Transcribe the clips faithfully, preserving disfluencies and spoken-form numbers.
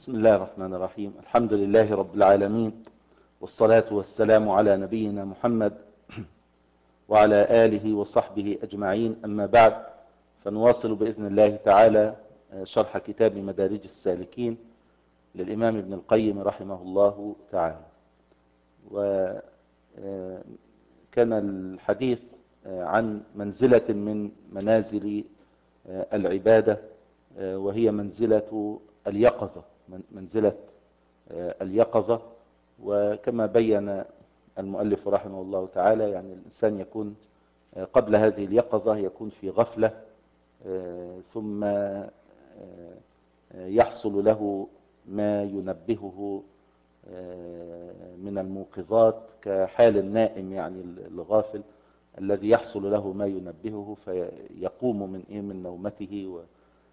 بسم الله الرحمن الرحيم. الحمد لله رب العالمين، والصلاة والسلام على نبينا محمد وعلى آله وصحبه أجمعين. أما بعد، فنواصل بإذن الله تعالى شرح كتاب مدارج السالكين للإمام ابن القيم رحمه الله تعالى. وكان الحديث عن منزلة من منازل العبادة، وهي منزلة اليقظة منزلة اليقظة. وكما بين المؤلف رحمه الله تعالى، يعني الإنسان يكون قبل هذه اليقظة يكون في غفلة، ثم يحصل له ما ينبهه من الموقظات كحال النائم، يعني الغافل الذي يحصل له ما ينبهه فيقوم من إيه من نومته و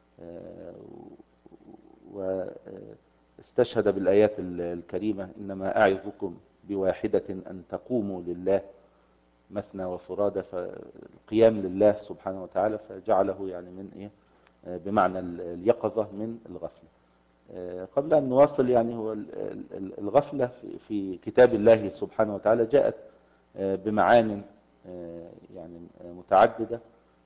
واستشهد بالآيات الكريمة: إنما أعظكم بواحدة أن تقوموا لله مثنى وفرادى. فالقيام لله سبحانه وتعالى فجعله يعني من إيه بمعنى اليقظة من الغفلة. قبل أن نواصل، يعني هو الغفلة في كتاب الله سبحانه وتعالى جاءت بمعان يعني متعددة،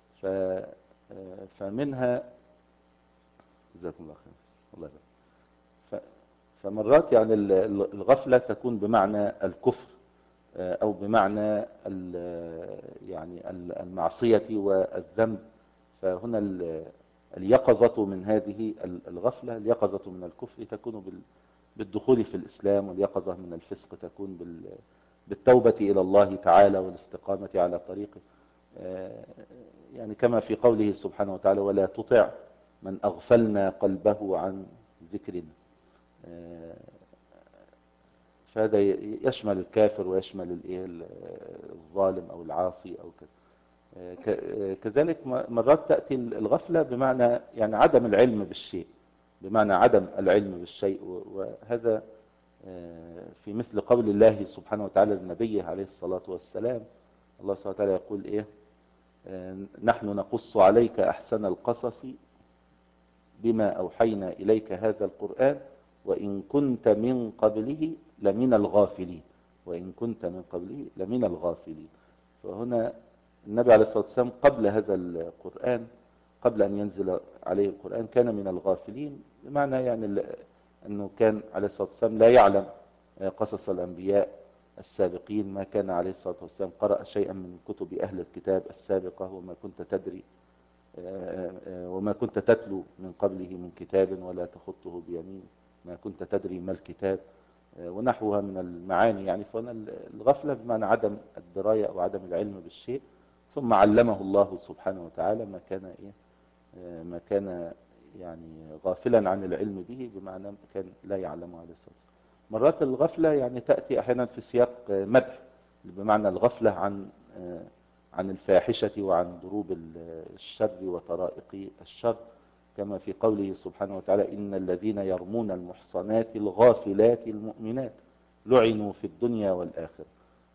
فمنها جزاكم الله خير الله يبارك. فمرات يعني الغفلة تكون بمعنى الكفر أو بمعنى يعني المعصية والذنب. فهنا اليقظة من هذه الغفلة، اليقظة من الكفر تكون بالدخول في الإسلام، واليقظة من الفسق تكون بالتوبة إلى الله تعالى والاستقامة على طريقه، يعني كما في قوله سبحانه وتعالى: ولا تطع من أغفلنا قلبه عن ذكرنا. فهذا يشمل الكافر ويشمل الظالم أو العاصي أو كذا. كذلك مرات تأتي الغفلة بمعنى يعني عدم العلم بالشيء، بمعنى عدم العلم بالشيء. وهذا في مثل قول الله سبحانه وتعالى لنبيه عليه الصلاة والسلام. الله سبحانه وتعالى يقول إيه: نحن نقص عليك أحسن القصص بما أوحينا إليك هذا القرآن وإن كنت من قبله لمن الغافلين وإن كنت من قبله لمن الغافلين. فهنا النبي عليه الصلاة والسلام قبل هذا القرآن، قبل أن ينزل عليه القرآن، كان من الغافلين، بمعنى يعني أنه كان عليه الصلاة والسلام لا يعلم قصص الأنبياء السابقين، ما كان عليه الصلاة والسلام قرأ شيئا من كتب أهل الكتاب السابقة، وما كنت تدري وما كنت تتلو من قبله من كتاب ولا تخطه بيمين ما كنت تدري ما الكتاب ونحوها من المعاني. يعني فهنا الغفلة بمعنى عدم الدراية أو عدم العلم بالشيء، ثم علمه الله سبحانه وتعالى ما كان إيه ما كان يعني غافلا عن العلم به، بمعنى كان لا يعلمه عليه الصلاة والسلام. مرات الغفلة يعني تأتي أحيانا في سياق مدح، بمعنى الغفلة عن عن الفاحشة وعن ضروب الشر وطرائق الشر، كما في قوله سبحانه وتعالى: إن الذين يرمون المحصنات الغافلات المؤمنات لعنوا في الدنيا والآخرة.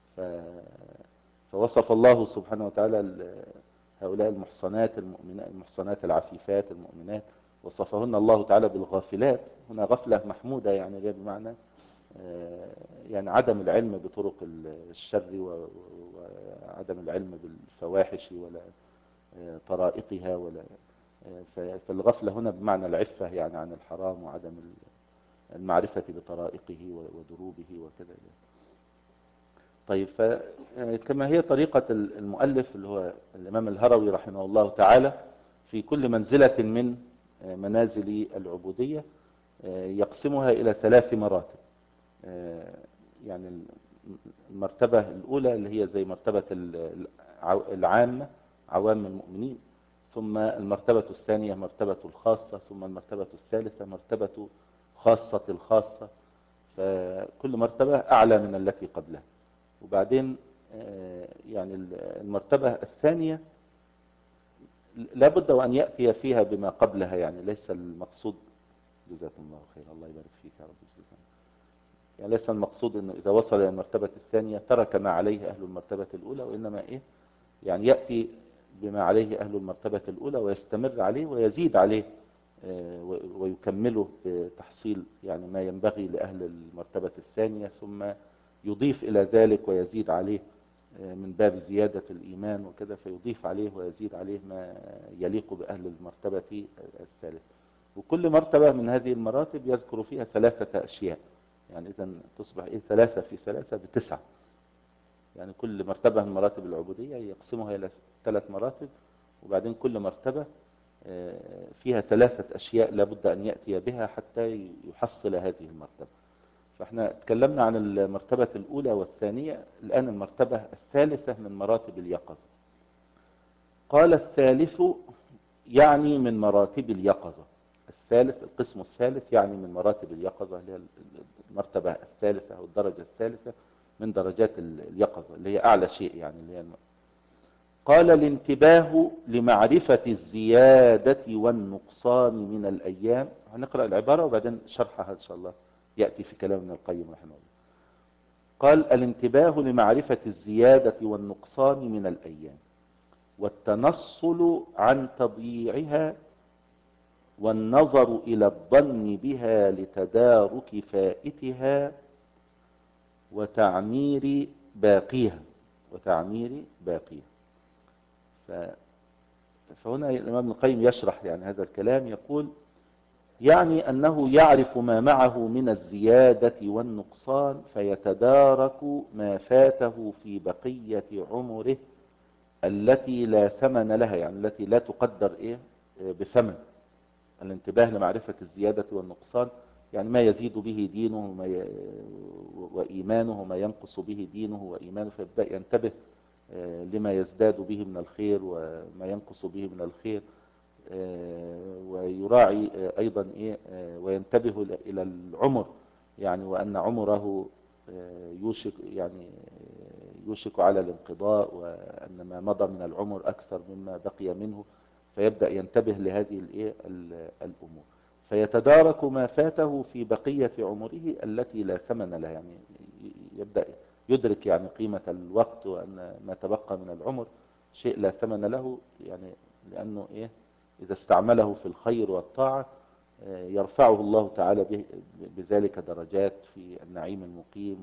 فوصف الله سبحانه وتعالى هؤلاء المحصنات المؤمنات، المحصنات العفيفات المؤمنات، وصفهن الله تعالى بالغافلات. هنا غفلة محمودة، يعني غير بمعنى يعني عدم العلم بطرق الشر وعدم العلم بالفواحش ولا طرائقها، ولا فالغفلة هنا بمعنى العفة يعني عن الحرام وعدم المعرفة بطرائقه ودروبه وكذا. طيب، فكما هي طريقة المؤلف اللي هو الإمام الهروي رحمه الله تعالى في كل منزلة من منازل العبودية يقسمها إلى ثلاث مراتب. يعني المرتبة الأولى اللي هي زي مرتبة العامة، عوام المؤمنين، ثم المرتبة الثانية مرتبة الخاصة، ثم المرتبة الثالثة مرتبة خاصة الخاصة. فكل مرتبة أعلى من التي قبلها. وبعدين يعني المرتبة الثانية لابد وأن يأتي فيها بما قبلها، يعني ليس المقصود، جزاكم الله خير الله يبارك فيك يا رب، يعني ليس المقصود انه اذا وصل الى المرتبة الثانية ترك ما عليه اهل المرتبة الاولى، وانما ايه يعني يأتي بما عليه اهل المرتبة الاولى ويستمر عليه ويزيد عليه ويكمله بتحصيل يعني ما ينبغي لأهل المرتبة الثانية، ثم يضيف إلى ذلك ويزيد عليه من باب زيادة الإيمان وكذا، فيضيف عليه ويزيد عليه ما يليق بأهل المرتبة الثالثة. وكل مرتبة من هذه المراتب يذكر فيها ثلاثة أشياء، يعني إذا تصبح إيه ثلاثة في ثلاثة بتسعة. يعني كل مرتبة من مراتب العبودية يقسمها إلى ثلاث مراتب، وبعدين كل مرتبة فيها ثلاثة أشياء لابد أن يأتي بها حتى يحصل هذه المرتبة. فاحنا تكلمنا عن المرتبة الأولى والثانية، الآن المرتبة الثالثة من مراتب اليقظة. قال الثالث يعني من مراتب اليقظة. الثالث القسم الثالث يعني من مراتب اليقظة، اللي هي المرتبة الثالثة أو الدرجة الثالثة من درجات اليقظة، اللي هي أعلى شيء يعني اللي هي المرتبة. قال الانتباه لمعرفة الزيادة والنقصان من الأيام. هنقرأ العبارة وبعدين شرحها إن شاء الله يأتي في كلام ابن القيم رحمه الله. قال الانتباه لمعرفة الزيادة والنقصان من الأيام، والتنصل عن تضييعها، والنظر إلى الظن بها لتدارك فائتها، وتعمير باقيها وتعمير باقيها. فهنا الإمام ابن القيم يشرح يعني هذا الكلام، يقول يعني أنه يعرف ما معه من الزيادة والنقصان، فيتدارك ما فاته في بقية عمره التي لا ثمن لها، يعني التي لا تقدر إيه بثمن. الانتباه لمعرفة الزيادة والنقصان يعني ما يزيد به دينه وما ي... وإيمانه، وما ينقص به دينه وإيمانه، فيبدأ ينتبه لما يزداد به من الخير وما ينقص به من الخير، ويراعي أيضا إيه وينتبه إلى العمر، يعني وأن عمره يوشك يعني يوشك على الانقضاء، وأن ما مضى من العمر أكثر مما بقي منه، فيبدأ ينتبه لهذه الإيه الأمور، فيتدارك ما فاته في بقية عمره التي لا ثمن لها، يعني يبدأ يدرك يعني قيمة الوقت، وأن ما تبقى من العمر شيء لا ثمن له، يعني لأنه إيه إذا استعمله في الخير والطاعة يرفعه الله تعالى بذلك درجات في النعيم المقيم،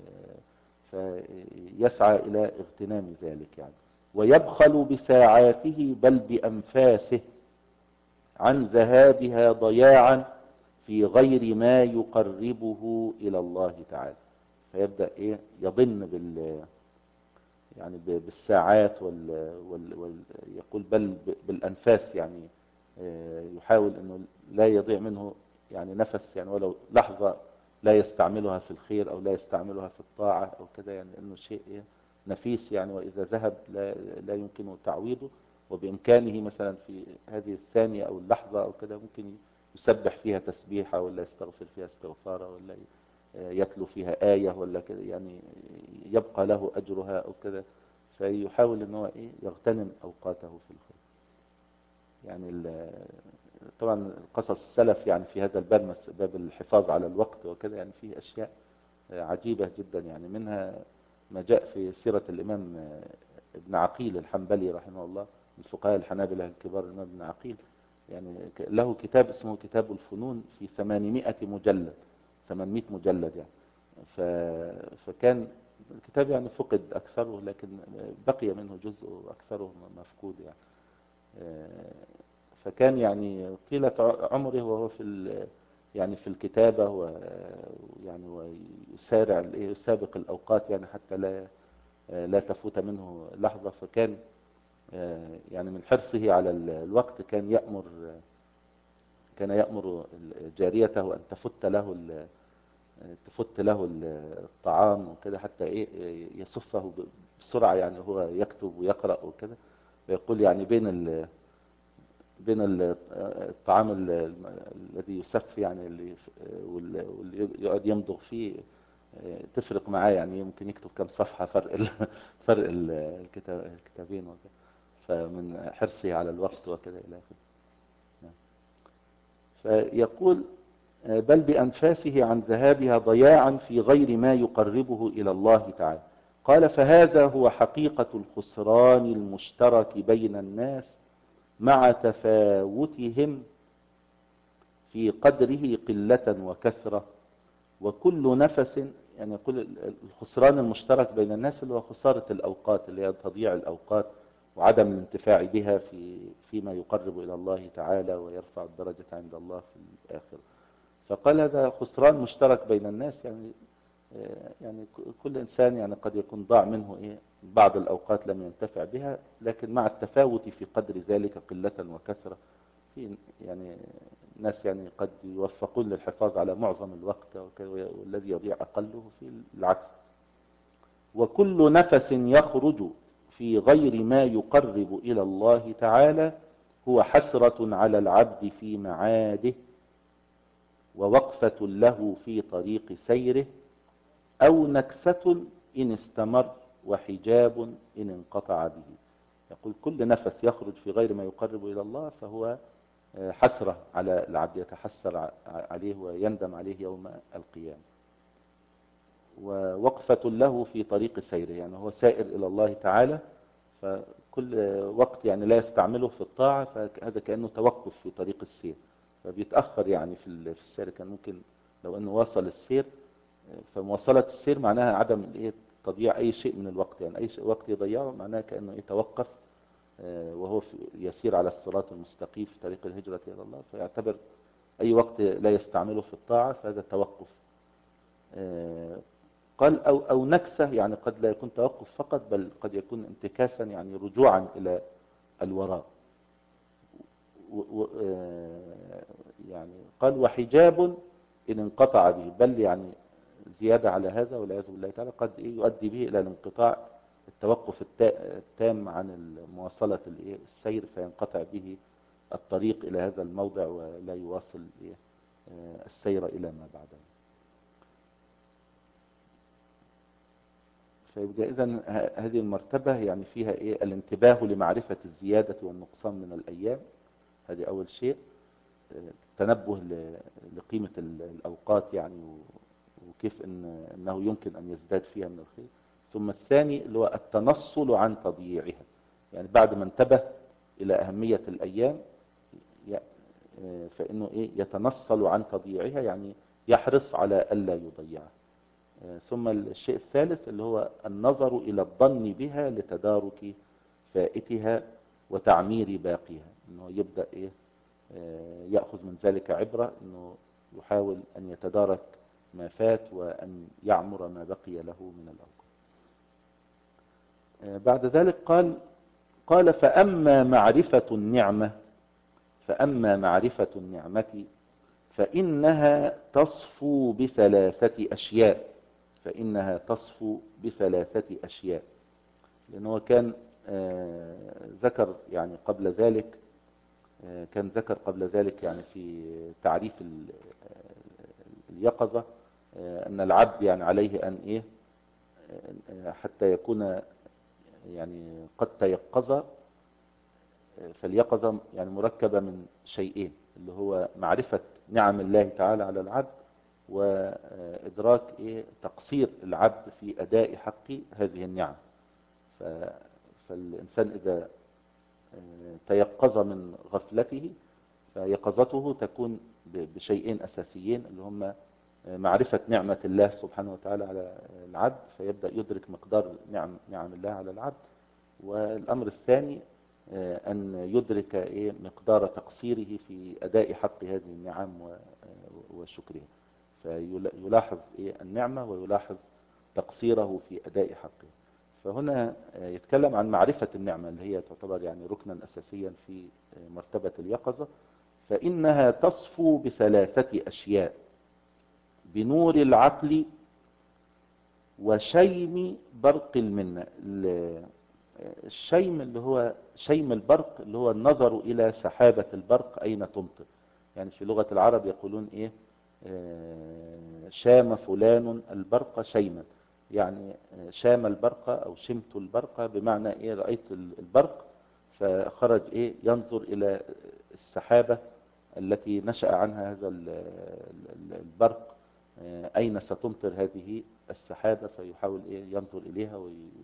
فيسعى إلى اغتنام ذلك يعني. ويبخل بساعاته بل بأنفاسه عن ذهابها ضياعا في غير ما يقربه إلى الله تعالى، فيبدأ إيه يضن بال يعني بالساعات وال, وال... وال... يقول بل بالأنفاس، يعني يحاول أنه لا يضيع منه يعني نفس، يعني ولو لحظة لا يستعملها في الخير أو لا يستعملها في الطاعة أو كذا، يعني أنه شيء نفيس يعني، وإذا ذهب لا, لا يمكنه تعويضه، وبإمكانه مثلا في هذه الثانية أو اللحظة أو كذا ممكن يسبح فيها تسبيحة، ولا يستغفر فيها استغفارا، ولا يتلو فيها آية ولا كذا، يعني يبقى له أجرها أو كذا، فيحاول أنه إيه يغتنم أوقاته في الخير. يعني طبعا قصص السلف يعني في هذا الباب، باب الحفاظ على الوقت وكذا، يعني فيه أشياء عجيبة جدا، يعني منها ما جاء في سيرة الإمام ابن عقيل الحنبلي رحمه الله من فقهاء الحنابلة الكبار. الإمام ابن عقيل يعني له كتاب اسمه كتاب الفنون في ثمانمائة مجلد، ثمانمائة مجلد يعني. فكان الكتاب يعني فقد أكثره، لكن بقي منه جزء وأكثره مفقود يعني. فكان يعني طيلة عمره وهو في يعني في الكتابة، ويعني ويسارع يسابق الأوقات يعني حتى لا لا تفوت منه لحظة. فكان يعني من حرصه على الوقت كان يأمر كان يأمر جاريته أن تفت له تفت له الطعام وكذا، حتى ايه يصفه بسرعة، يعني هو يكتب ويقرأ وكذا، ويقول يعني بين ال بين الطعام الذي يسف يعني اللي واللي يقعد يمضغ فيه تفرق معاه، يعني يمكن يكتب كم صفحة فرق ال فرق الكتابين وكذا، فمن حرصه على الوقت وكذا إلى آخره. فيقول بل بأنفاسه عن ذهابها ضياعا في غير ما يقربه إلى الله تعالى. قال فهذا هو حقيقة الخسران المشترك بين الناس مع تفاوتهم في قدره قلة وكثرة، وكل نفس، يعني يقول الخسران المشترك بين الناس اللي هو خسارة الأوقات، اللي هي تضييع الأوقات وعدم الانتفاع بها في فيما يقرب إلى الله تعالى ويرفع الدرجة عند الله في الآخرة. فقال هذا خسران مشترك بين الناس، يعني يعني كل إنسان يعني قد يكون ضاع منه إيه بعض الأوقات لم ينتفع بها، لكن مع التفاوت في قدر ذلك قلة وكثرة. في يعني ناس يعني قد يوفقون للحفاظ على معظم الوقت، والذي يضيع أقله في العكس. وكل نفس يخرج في غير ما يقرب إلى الله تعالى هو حسرة على العبد في معاده، ووقفة له في طريق سيره، أو نكسة إن استمر، وحجاب إن انقطع به. يقول كل نفس يخرج في غير ما يقرب إلى الله فهو حسرة على العبد، يتحسر عليه ويندم عليه يوم القيامة. ووقفة له في طريق سيره، يعني هو سائر إلى الله تعالى، فكل وقت يعني لا يستعمله في الطاعة فهذا كأنه توقف في طريق السير، فبيتأخر يعني في السير. كان ممكن لو أنه واصل السير، فمواصلة السير معناها عدم الايه تضييع أي شيء من الوقت، يعني أي وقت يضيعه معناها كأنه يتوقف وهو يسير على الصراط المستقيم في طريق الهجرة إلى الله، فيعتبر أي وقت لا يستعمله في الطاعة فهذا توقف. قال أو, أو نكسة، يعني قد لا يكون توقف فقط، بل قد يكون انتكاسا، يعني رجوعا إلى الوراء. يعني قال وحجاب إن انقطع به، بل يعني زيادة على هذا والعياذ بالله تعالى قد يؤدي به إلى الانقطاع، التوقف التام عن مواصلة السير، فينقطع به الطريق إلى هذا الموضع ولا يواصل السير إلى ما بعده. فيبقى إذن هذه المرتبة يعني فيها إيه الانتباه لمعرفة الزيادة والنقصان من الأيام، هذه أول شيء. التنبه لقيمة الأوقات يعني وكيف إن أنه يمكن أن يزداد فيها من الخير. ثم الثاني اللي هو التنصل عن تضييعها، يعني بعد ما انتبه إلى أهمية الأيام فإنه إيه يتنصل عن تضييعها، يعني يحرص على ألا يضيعها. ثم الشيء الثالث اللي هو النظر إلى الظن بها لتدارك فائتها وتعمير باقيها، إنه يبدأ إيه يأخذ من ذلك عبرة، إنه يحاول أن يتدارك ما فات وأن يعمر ما بقي له من الأوقات. بعد ذلك قال قال فأما معرفة النعمة فأما معرفة النعمة فإنها تصفو بثلاثة أشياء فإنها تصفو بثلاثة أشياء. لأنه كان ذكر يعني قبل ذلك كان ذكر قبل ذلك يعني في تعريف اليقظة أن العبد يعني عليه أن إيه حتى يكون يعني قد تيقظ، فاليقظة يعني مركبة من شيئين، اللي هو معرفة نعم الله تعالى على العبد، وإدراك إيه تقصير العبد في أداء حق هذه النعم. فالإنسان إذا تيقظ من غفلته فيقظته تكون بشيئين أساسيين، اللي هم معرفة نعمة الله سبحانه وتعالى على العبد، فيبدأ يدرك مقدار نعم نعم الله على العبد. والأمر الثاني أن يدرك إيه مقدار تقصيره في أداء حق هذه النعم وشكرها، فيلاحظ إيه النعمة ويلاحظ تقصيره في أداء حقه. فهنا يتكلم عن معرفة النعمة اللي هي تعتبر يعني ركنا أساسيا في مرتبة اليقظة. فإنها تصفو بثلاثة أشياء: بنور العقل، وشيم برق المنة. الشيم اللي هو شيم البرق، اللي هو النظر إلى سحابة البرق أين تمطر. يعني في لغة العرب يقولون إيه شام فلان البرق شيما، يعني شام البرق أو شمت البرق بمعنى إيه رأيت البرق فخرج إيه ينظر إلى السحابة التي نشأ عنها هذا البرق أين ستمطر هذه السحابة، فيحاول إيه ينظر إليها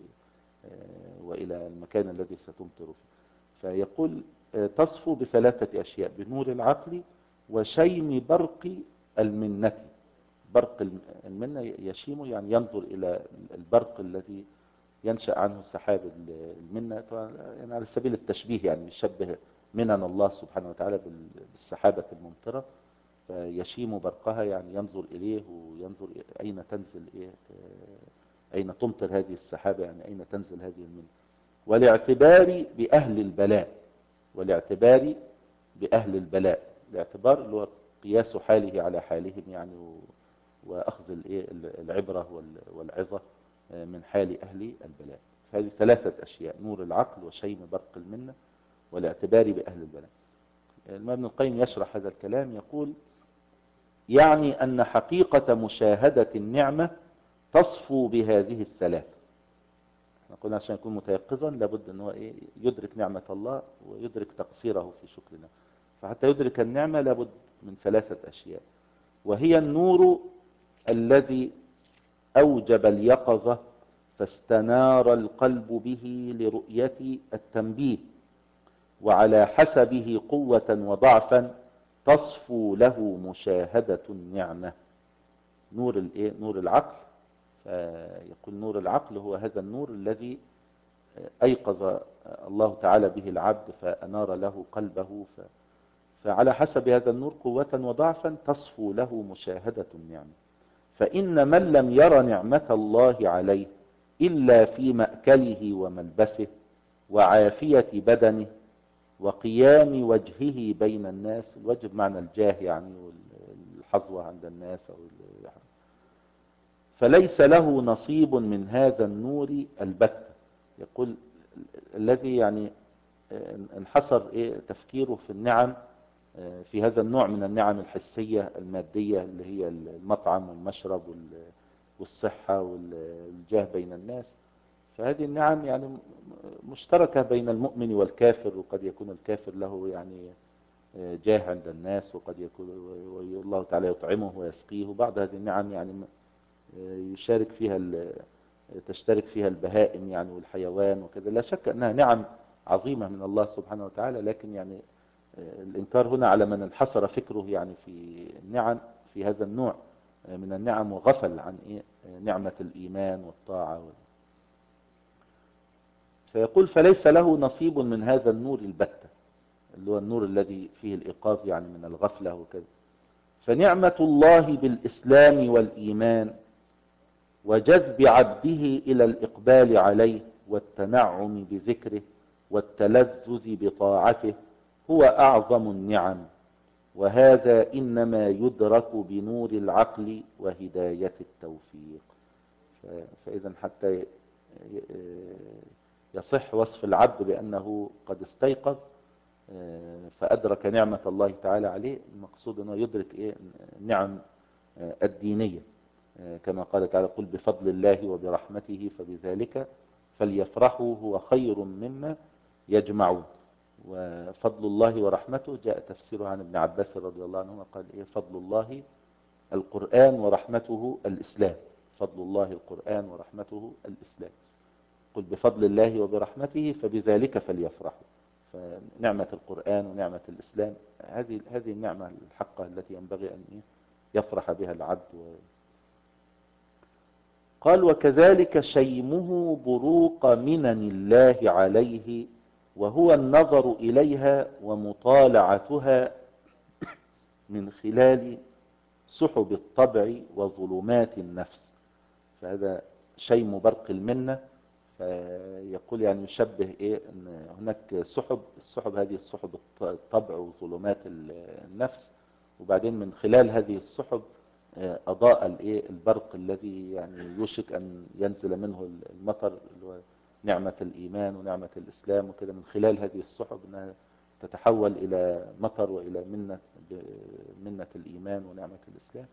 وإلى المكان الذي ستمطر فيه. فيقول تصفو بثلاثة أشياء: بنور العقل، وشيم برق المنة. برق المنة يشيم يعني ينظر إلى البرق الذي ينشأ عنه سحاب المنة، يعني على سبيل التشبيه، يعني يشبه منن الله سبحانه وتعالى بالسحابة الممطرة، فيشيم برقها يعني ينظر إليه وينظر أين تنزل إيه، أين تمطر هذه السحابة، يعني أين تنزل هذه المنة. والاعتبار بأهل البلاء، والاعتبار بأهل البلاء، الاعتبار اللي هو قياس حاله على حالهم يعني، وأخذ العبرة والعظة من حال أهل البلاء. هذه ثلاثة أشياء: نور العقل، وشيم برق المنة، والاعتبار بأهل البلاء. الإمام ابن القيم يشرح هذا الكلام يقول: يعني أن حقيقة مشاهدة النعمة تصفو بهذه الثلاث. نقول عشان يكون متيقظا لابد أنه إيه؟ يدرك نعمة الله ويدرك تقصيره في شكرنا. فحتى يدرك النعمة لابد من ثلاثة أشياء، وهي النور الذي أوجب اليقظة فاستنار القلب به لرؤية التنبيه، وعلى حسبه قوة وضعفا تصفو له مشاهدة النعمة. نور الايه؟ نور العقل. فيقول نور العقل هو هذا النور الذي أيقظ الله تعالى به العبد فأنار له قلبه، ف... فعلى حسب هذا النور قوة وضعفا تصفو له مشاهدة النعمة. فإن من لم ير نعمة الله عليه إلا في مأكله وملبسه وعافية بدنه وقيام وجهه بين الناس، الوجه بمعنى الجاه يعني والحظوة عند الناس، أو فليس له نصيب من هذا النور البتة. يقول الذي يعني انحصر إيه تفكيره في النعم، في هذا النوع من النعم الحسية المادية اللي هي المطعم والمشرب والصحة والجاه بين الناس. فهذه النعم يعني مشتركة بين المؤمن والكافر، وقد يكون الكافر له يعني جاه عند الناس، وقد يكون الله تعالى يطعمه ويسقيه. بعض هذه النعم يعني يشارك فيها تشترك فيها البهائم يعني والحيوان وكذا. لا شك أنها نعم عظيمة من الله سبحانه وتعالى، لكن يعني الإنكار هنا على من انحصر فكره يعني في النعم في هذا النوع من النعم، وغفل عن إيه؟ نعمة الإيمان والطاعة. فيقول فليس له نصيب من هذا النور البتة، اللي هو النور الذي فيه الإيقاظ يعني من الغفلة وكذا. فنعمة الله بالإسلام والإيمان وجذب عبده إلى الإقبال عليه والتنعم بذكره والتلذذ بطاعته هو أعظم النعم، وهذا إنما يدرك بنور العقل وهداية التوفيق. فإذا حتى يصح وصف العبد بأنه قد استيقظ فأدرك نعمة الله تعالى عليه، المقصود أنه يدرك إيه؟ النعم الدينية، كما قال تعالى: قل بفضل الله وبرحمته فبذلك فليفرحوا هو خير مما يجمعون. وفضل الله ورحمته جاء تفسيره عن ابن عباس رضي الله عنهما قال إيه؟ فضل الله القرآن ورحمته الإسلام. فضل الله القرآن ورحمته الإسلام. قل بفضل الله وبرحمته فبذلك فليفرحوا. فنعمة القرآن ونعمة الإسلام هذه هذه النعمة الحقة التي ينبغي أن يفرح بها العبد. قال: وكذلك شيمه بروق منن الله عليه، وهو النظر إليها ومطالعتها من خلال سحب الطبع وظلمات النفس. فهذا شيم برق المنة. فيقول يعني يشبه إيه؟ أن هناك سحب، السحب هذه السحب الطبع وظلمات النفس، وبعدين من خلال هذه السحب أضاء الإيه؟ البرق الذي يعني يوشك أن ينزل منه المطر، اللي هو نعمة الإيمان ونعمة الإسلام وكذا. من خلال هذه السحب أنها تتحول إلى مطر وإلى منة منة الإيمان ونعمة الإسلام.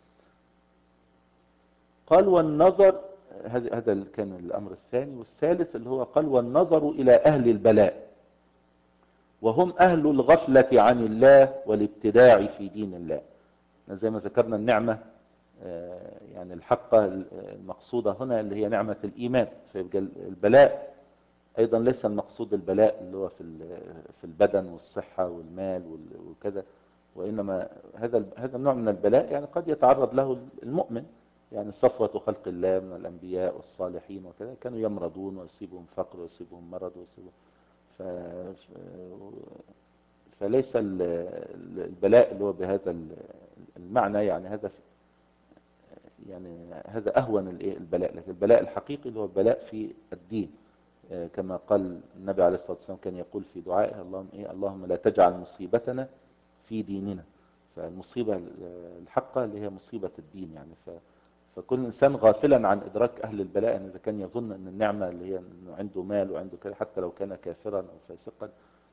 قال: والنظر، هذا كان الأمر الثاني. والثالث اللي هو قال: والنظر إلى أهل البلاء، وهم أهل الغفلة عن الله والابتداع في دين الله. زي ما ذكرنا النعمة يعني الحقة المقصودة هنا اللي هي نعمة الإيمان. فيبقى البلاء أيضا ليس المقصود البلاء اللي هو في في البدن والصحة والمال وكذا، وإنما هذا هذا النوع من البلاء يعني قد يتعرض له المؤمن، يعني صفوة خلق الله من الأنبياء والصالحين وكذا كانوا يمرضون ويصيبهم فقر ويصيبهم مرض ويصيبهم ف... فليس البلاء اللي هو بهذا المعنى، يعني هذا يعني هذا أهون البلاء، لكن البلاء الحقيقي اللي هو البلاء في الدين، كما قال النبي عليه الصلاة والسلام كان يقول في دعائه اللهم إيه اللهم لا تجعل مصيبتنا في ديننا. فالمصيبة الحقة اللي هي مصيبة الدين يعني ف فكل إنسان غافلا عن إدراك أهل البلاء، يعني إذا كان يظن أن النعمة اللي هي أنه عنده مال وعنده كده حتى لو كان كافرا أو فاسقا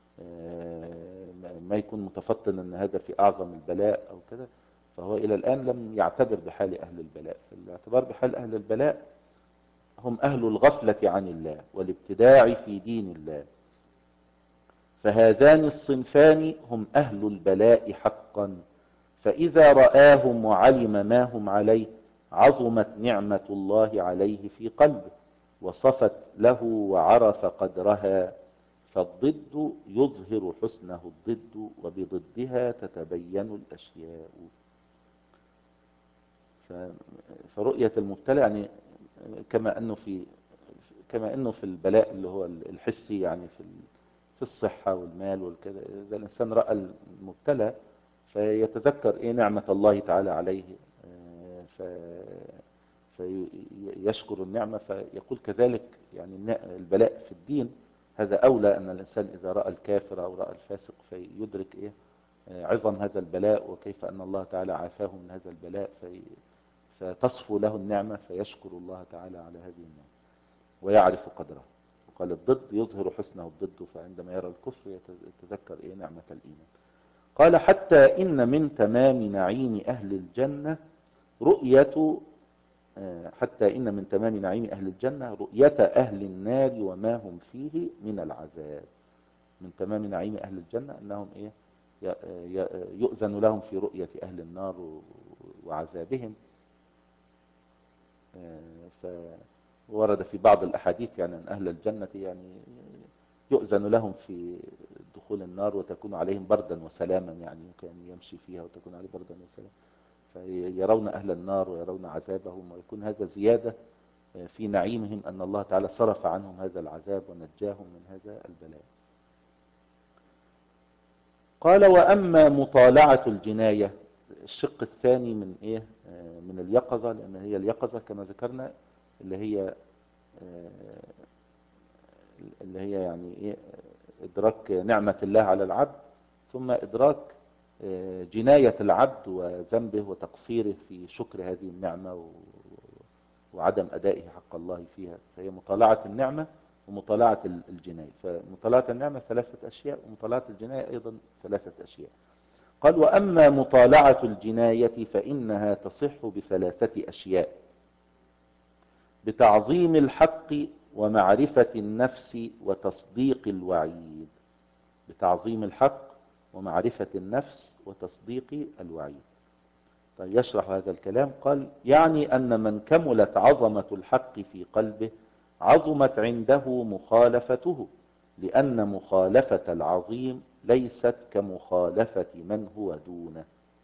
ما يكون متفطن أن هذا في أعظم البلاء أو كده، فهو إلى الآن لم يعتبر بحال أهل البلاء. فالاعتبار بحال أهل البلاء هم أهل الغفلة عن الله والابتداع في دين الله، فهذان الصنفان هم أهل البلاء حقا. فإذا رآهم وعلم ما هم عليه عظمت نعمة الله عليه في قلبه وصفت له وعرف قدرها، فالضد يظهر حسنه الضد وبضدها تتبين الأشياء. فرؤية المبتلى يعني كما أنه في كما أنه في البلاء اللي هو الحسي يعني في في الصحة والمال والكذا، إذا الإنسان رأى المبتلى فيتذكر إيه نعمة الله تعالى عليه فيشكر النعمة، فيقول كذلك يعني البلاء في الدين هذا أولى، أن الإنسان إذا رأى الكافر أو رأى الفاسق فيدرك إيه عظم هذا البلاء وكيف أن الله تعالى عافاه من هذا البلاء في فتصفو له النعمة فيشكر الله تعالى على هذه النعمة ويعرف قدرها. وقال الضد يظهر حسنه الضد، فعندما يرى الكفر يتذكر إيه نعمة الإيمان. قال حتى إن من تمام نعيم أهل الجنة رؤية حتى إن من تمام نعيم أهل الجنة رؤية أهل النار وما هم فيه من العذاب. من تمام نعيم أهل الجنة أنهم إيه يؤذن لهم في رؤية أهل النار وعذابهم. فورد في بعض الأحاديث يعني أن أهل الجنة يعني يؤذن لهم في دخول النار وتكون عليهم بردا وسلاما، يعني كان يمشي فيها وتكون عليه بردا وسلاما، فيرون أهل النار ويرون عذابهم، ويكون هذا زيادة في نعيمهم أن الله تعالى صرف عنهم هذا العذاب ونجاهم من هذا البلاء. قال وأما مطالعة الجناية، الشق الثاني من إيه من اليقظة، لأن هي اليقظة كما ذكرنا اللي هي اللي هي يعني إيه إدراك نعمة الله على العبد، ثم إدراك جناية العبد وذنبه وتقصيره في شكر هذه النعمة وعدم أدائه حق الله فيها. فهي مطالعة النعمة ومطالعة الجناية. فمطالعة النعمة ثلاثة أشياء ومطالعة الجناية أيضا ثلاثة أشياء. قال وأما مطالعة الجناية فإنها تصح بثلاثة أشياء: بتعظيم الحق ومعرفة النفس وتصديق الوعيد. بتعظيم الحق ومعرفة النفس وتصديق الوعيد. طيب يشرح هذا الكلام. قال يعني أن من كملت عظمة الحق في قلبه عظمت عنده مخالفته، لأن مخالفة العظيم ليست كمخالفة من هو دونه.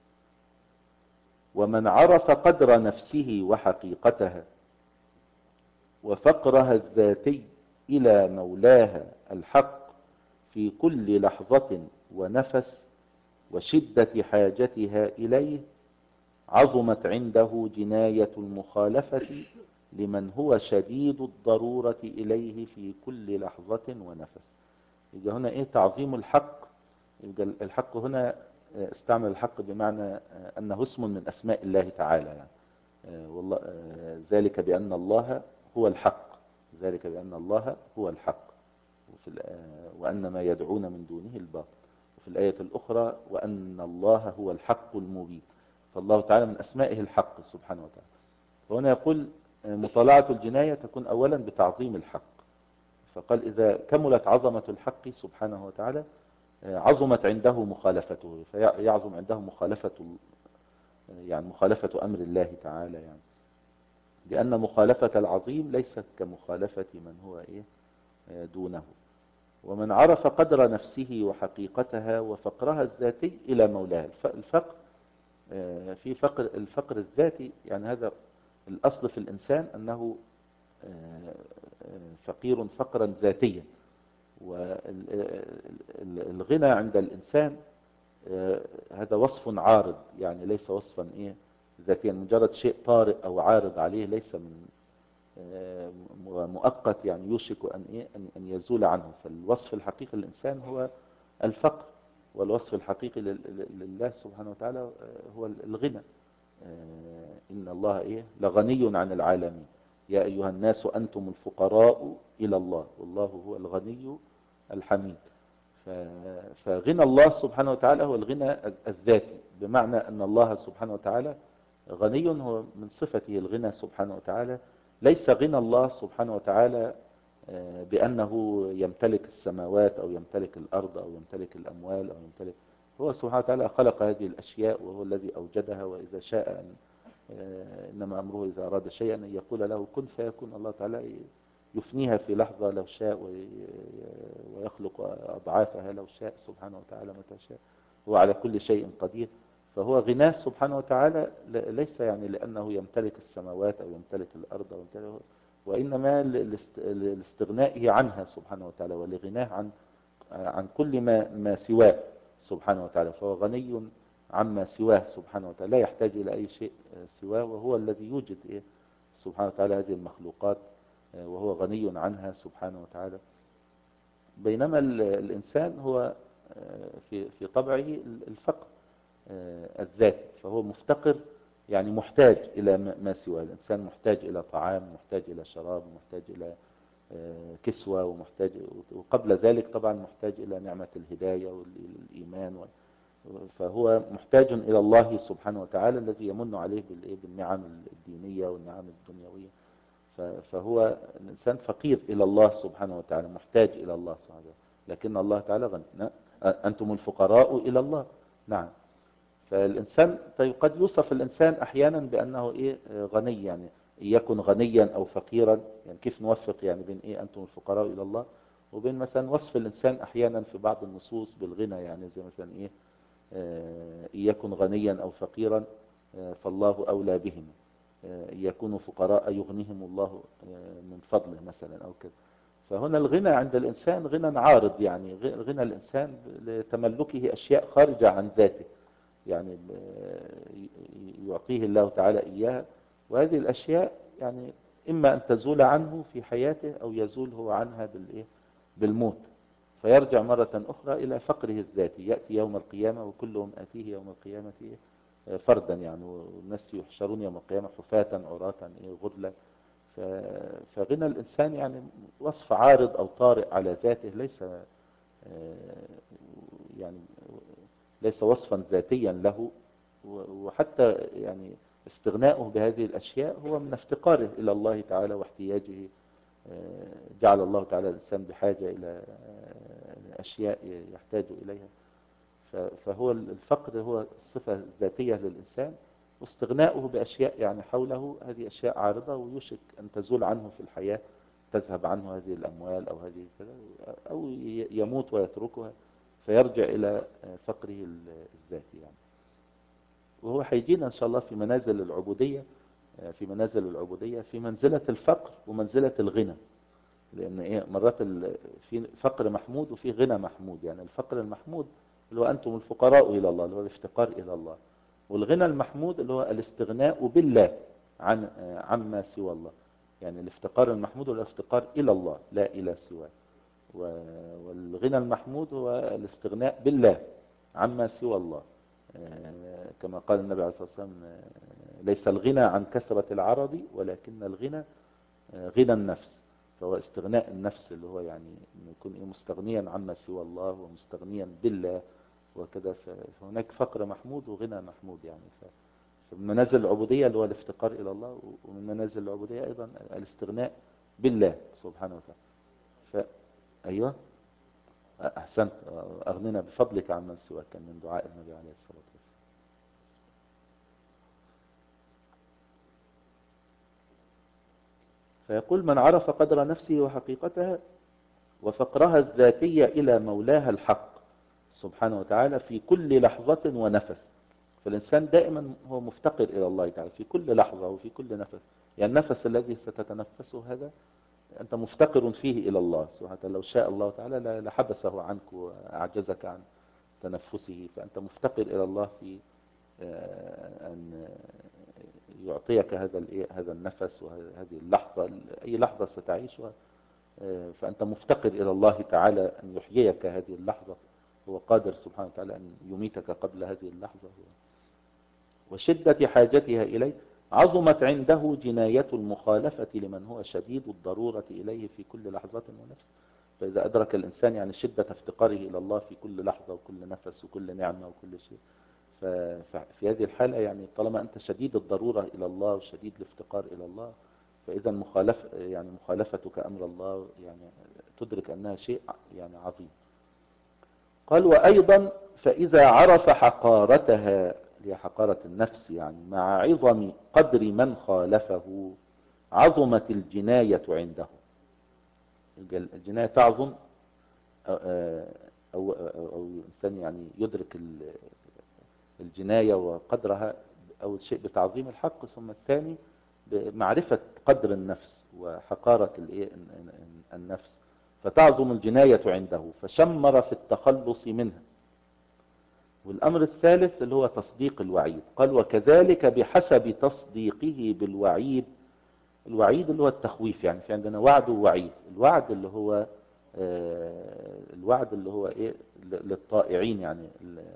ومن عرف قدر نفسه وحقيقتها وفقرها الذاتي إلى مولاها الحق في كل لحظة ونفس وشدة حاجتها إليه عظمت عنده جناية المخالفة لمن هو شديد الضرورة إليه في كل لحظة ونفس. يبقى هنا إيه تعظيم الحق؟ يبقى الحق هنا استعمل الحق بمعنى أنه اسم من أسماء الله تعالى، يعني والله ذلك بأن الله هو الحق، ذلك بأن الله هو الحق، وأن ما يدعون من دونه الباطل. وفي الآية الأخرى وأن الله هو الحق المبين. فالله تعالى من أسمائه الحق سبحانه وتعالى. فهنا يقول مطالعة الجناية تكون أولا بتعظيم الحق. فقال إذا كملت عظمة الحق سبحانه وتعالى عظمت عنده مخالفته، فيعظم عنده مخالفة يعني مخالفة أمر الله تعالى، يعني لأن مخالفة العظيم ليست كمخالفة من هو إيه دونه. ومن عرف قدر نفسه وحقيقتها وفقرها الذاتي إلى مولاها. الفقر في فقر الفقر الذاتي، يعني هذا الأصل في الإنسان أنه فقير فقرا ذاتيا. والغنى عند الإنسان هذا وصف عارض، يعني ليس وصفا إيه ذاتيا، مجرد شيء طارئ أو عارض عليه، ليس من مؤقت يعني يوشك أن إيه أن يزول عنه. فالوصف الحقيقي للإنسان هو الفقر، والوصف الحقيقي لله سبحانه وتعالى هو الغنى. إن الله إيه لغني عن العالمين، يا أيها الناس أنتم الفقراء إلى الله والله هو الغني الحميد. فغنى الله سبحانه وتعالى هو الغنى الذاتي، بمعنى أن الله سبحانه وتعالى غني، هو من صفته الغنى سبحانه وتعالى. ليس غنى الله سبحانه وتعالى بأنه يمتلك السماوات أو يمتلك الأرض أو يمتلك الأموال أو يمتلك، هو سبحانه وتعالى خلق هذه الأشياء وهو الذي أوجدها، وإذا شاء أن إنما أمره إذا أراد شيئا أن يقول له كن فيكون. الله تعالى يفنيها في لحظة لو شاء، ويخلق أضعافها لو شاء سبحانه وتعالى متى شاء، هو على كل شيء قدير. فهو غناه سبحانه وتعالى ليس يعني لأنه يمتلك السماوات أو يمتلك الأرض أو يمتلك، وإنما لاستغنائه عنها سبحانه وتعالى، ولغناه عن عن كل ما ما سواه سبحانه وتعالى. فهو غني عما سواه سبحانه وتعالى، لا يحتاج إلى أي شيء سواه، وهو الذي يوجد إيه سبحانه وتعالى هذه المخلوقات، وهو غني عنها سبحانه وتعالى. بينما الإنسان هو في في طبعه الفقر الذاتي، فهو مفتقر، يعني محتاج إلى ما سواه. الإنسان محتاج إلى طعام، محتاج إلى شراب، محتاج إلى كسوة، ومحتاج، وقبل ذلك طبعا محتاج إلى نعمة الهداية والإيمان. فهو محتاج إلى الله سبحانه وتعالى الذي يمن عليه بالنعم الدينية والنعم الدنيوية. فهو الإنسان فقير إلى الله سبحانه وتعالى، محتاج إلى الله سبحانه وتعالى، لكن الله تعالى غني. أنتم الفقراء إلى الله. نعم. فالإنسان طيب قد يوصف الإنسان أحيانا بأنه إيه غني، يعني يكن غنيا أو فقيرا، يعني كيف نوفق يعني بين إيه أنتم الفقراء إلى الله وبين مثلا وصف الإنسان أحيانا في بعض النصوص بالغنى، يعني زي مثلا إيه يكن غنيا أو فقيرا فالله أولى بهم، يكونوا فقراء يغنيهم الله من فضله مثلا أو كذا. فهنا الغنى عند الإنسان غنى عارض، يعني غنى الإنسان لتملكه أشياء خارجة عن ذاته، يعني يعطيه الله تعالى إياها، وهذه الأشياء يعني إما أن تزول عنه في حياته أو يزول هو عنها بالإيه بالموت، فيرجع مرة أخرى إلى فقره الذاتي. يأتي يوم القيامة وكلهم آتيه يوم القيامة فردا، يعني والناس يحشرون يوم القيامة حفاة عراة غرلا. فغنى الإنسان يعني وصف عارض أو طارئ على ذاته، ليس يعني ليس وصفا ذاتيا له. وحتى يعني استغناؤه بهذه الأشياء هو من افتقاره إلى الله تعالى واحتياجه. جعل الله تعالى الإنسان بحاجة إلى أشياء يحتاج إليها. فهو الفقر هو الصفة الذاتية للإنسان، واستغناؤه بأشياء يعني حوله، هذه أشياء عارضة ويوشك أن تزول عنه في الحياة، تذهب عنه هذه الأموال أو هذه كذا، أو يموت ويتركها فيرجع إلى فقره الذاتي يعني. وهو هيجينا إن شاء الله في منازل العبودية، في منازل العبودية في منزلة الفقر ومنزلة الغنى، لأن إيه مرات في فقر محمود وفي غنى محمود. يعني الفقر المحمود اللي هو أنتم الفقراء إلى الله، اللي هو الافتقار إلى الله، والغنى المحمود اللي هو الاستغناء بالله عن عما سوى الله. يعني الافتقار المحمود هو الافتقار إلى الله لا إلى سواه، والغنى المحمود هو الاستغناء بالله عما سوى الله، كما قال النبي عليه الصلاة والسلام ليس الغنى عن كثرة العرض ولكن الغنى غنى النفس. فهو استغناء النفس اللي هو يعني انه يكون مستغنيا عما سوى الله ومستغنيا بالله وكذا. فهناك فقر محمود وغنى محمود يعني. فمن منازل العبودية اللي هو الافتقار إلى الله، ومن منازل العبودية أيضا الاستغناء بالله سبحانه وتعالى. ف... أيوة أحسنت، أغننا بفضلك عن من سواك، كان من دعاء النبي عليه الصلاة والسلام. فيقول من عرف قدر نفسه وحقيقتها وفقرها الذاتية إلى مولاها الحق سبحانه وتعالى في كل لحظة ونفس. فالإنسان دائما هو مفتقر إلى الله تعالى في كل لحظة وفي كل نفس. يعني النفس الذي ستتنفسه هذا أنت مفتقر فيه إلى الله سبحانه وتعالى. لو شاء الله تعالى لحبسه عنك وأعجزك عن تنفسه، فأنت مفتقر إلى الله في أن يعطيك هذا هذا النفس وهذه اللحظة، أي لحظة ستعيشها فأنت مفتقر إلى الله تعالى أن يحييك هذه اللحظة. هو قادر سبحانه وتعالى أن يميتك قبل هذه اللحظة. وشدة حاجتها إليه عظمت عنده جناية المخالفة لمن هو شديد الضرورة إليه في كل لحظة ونفس. فإذا أدرك الإنسان يعني شدة افتقاره إلى الله في كل لحظة وكل نفس وكل نعمة وكل شيء، ففي هذه الحالة يعني طالما أنت شديد الضرورة إلى الله وشديد الافتقار إلى الله، فإذا مخالف يعني مخالفتك أمر الله يعني تدرك أنها شيء يعني عظيم. قال وأيضا فإذا عرف حقارتها، هي حقارة النفس يعني، مع عظم قدر من خالفه عظمت الجناية عنده. الجناية تعظم أو, أو, أو الإنسان يعني يدرك الجناية وقدرها، أول شيء بتعظيم الحق، ثم الثاني بمعرفة قدر النفس وحقارة النفس، فتعظم الجناية عنده فشمر في التخلص منها. والأمر الثالث اللي هو تصديق الوعيد. قال وكذلك بحسب تصديقه بالوعيد. الوعيد اللي هو التخويف، يعني في عندنا وعد ووعيد. الوعد اللي هو آه الوعد اللي هو ايه للطائعين، يعني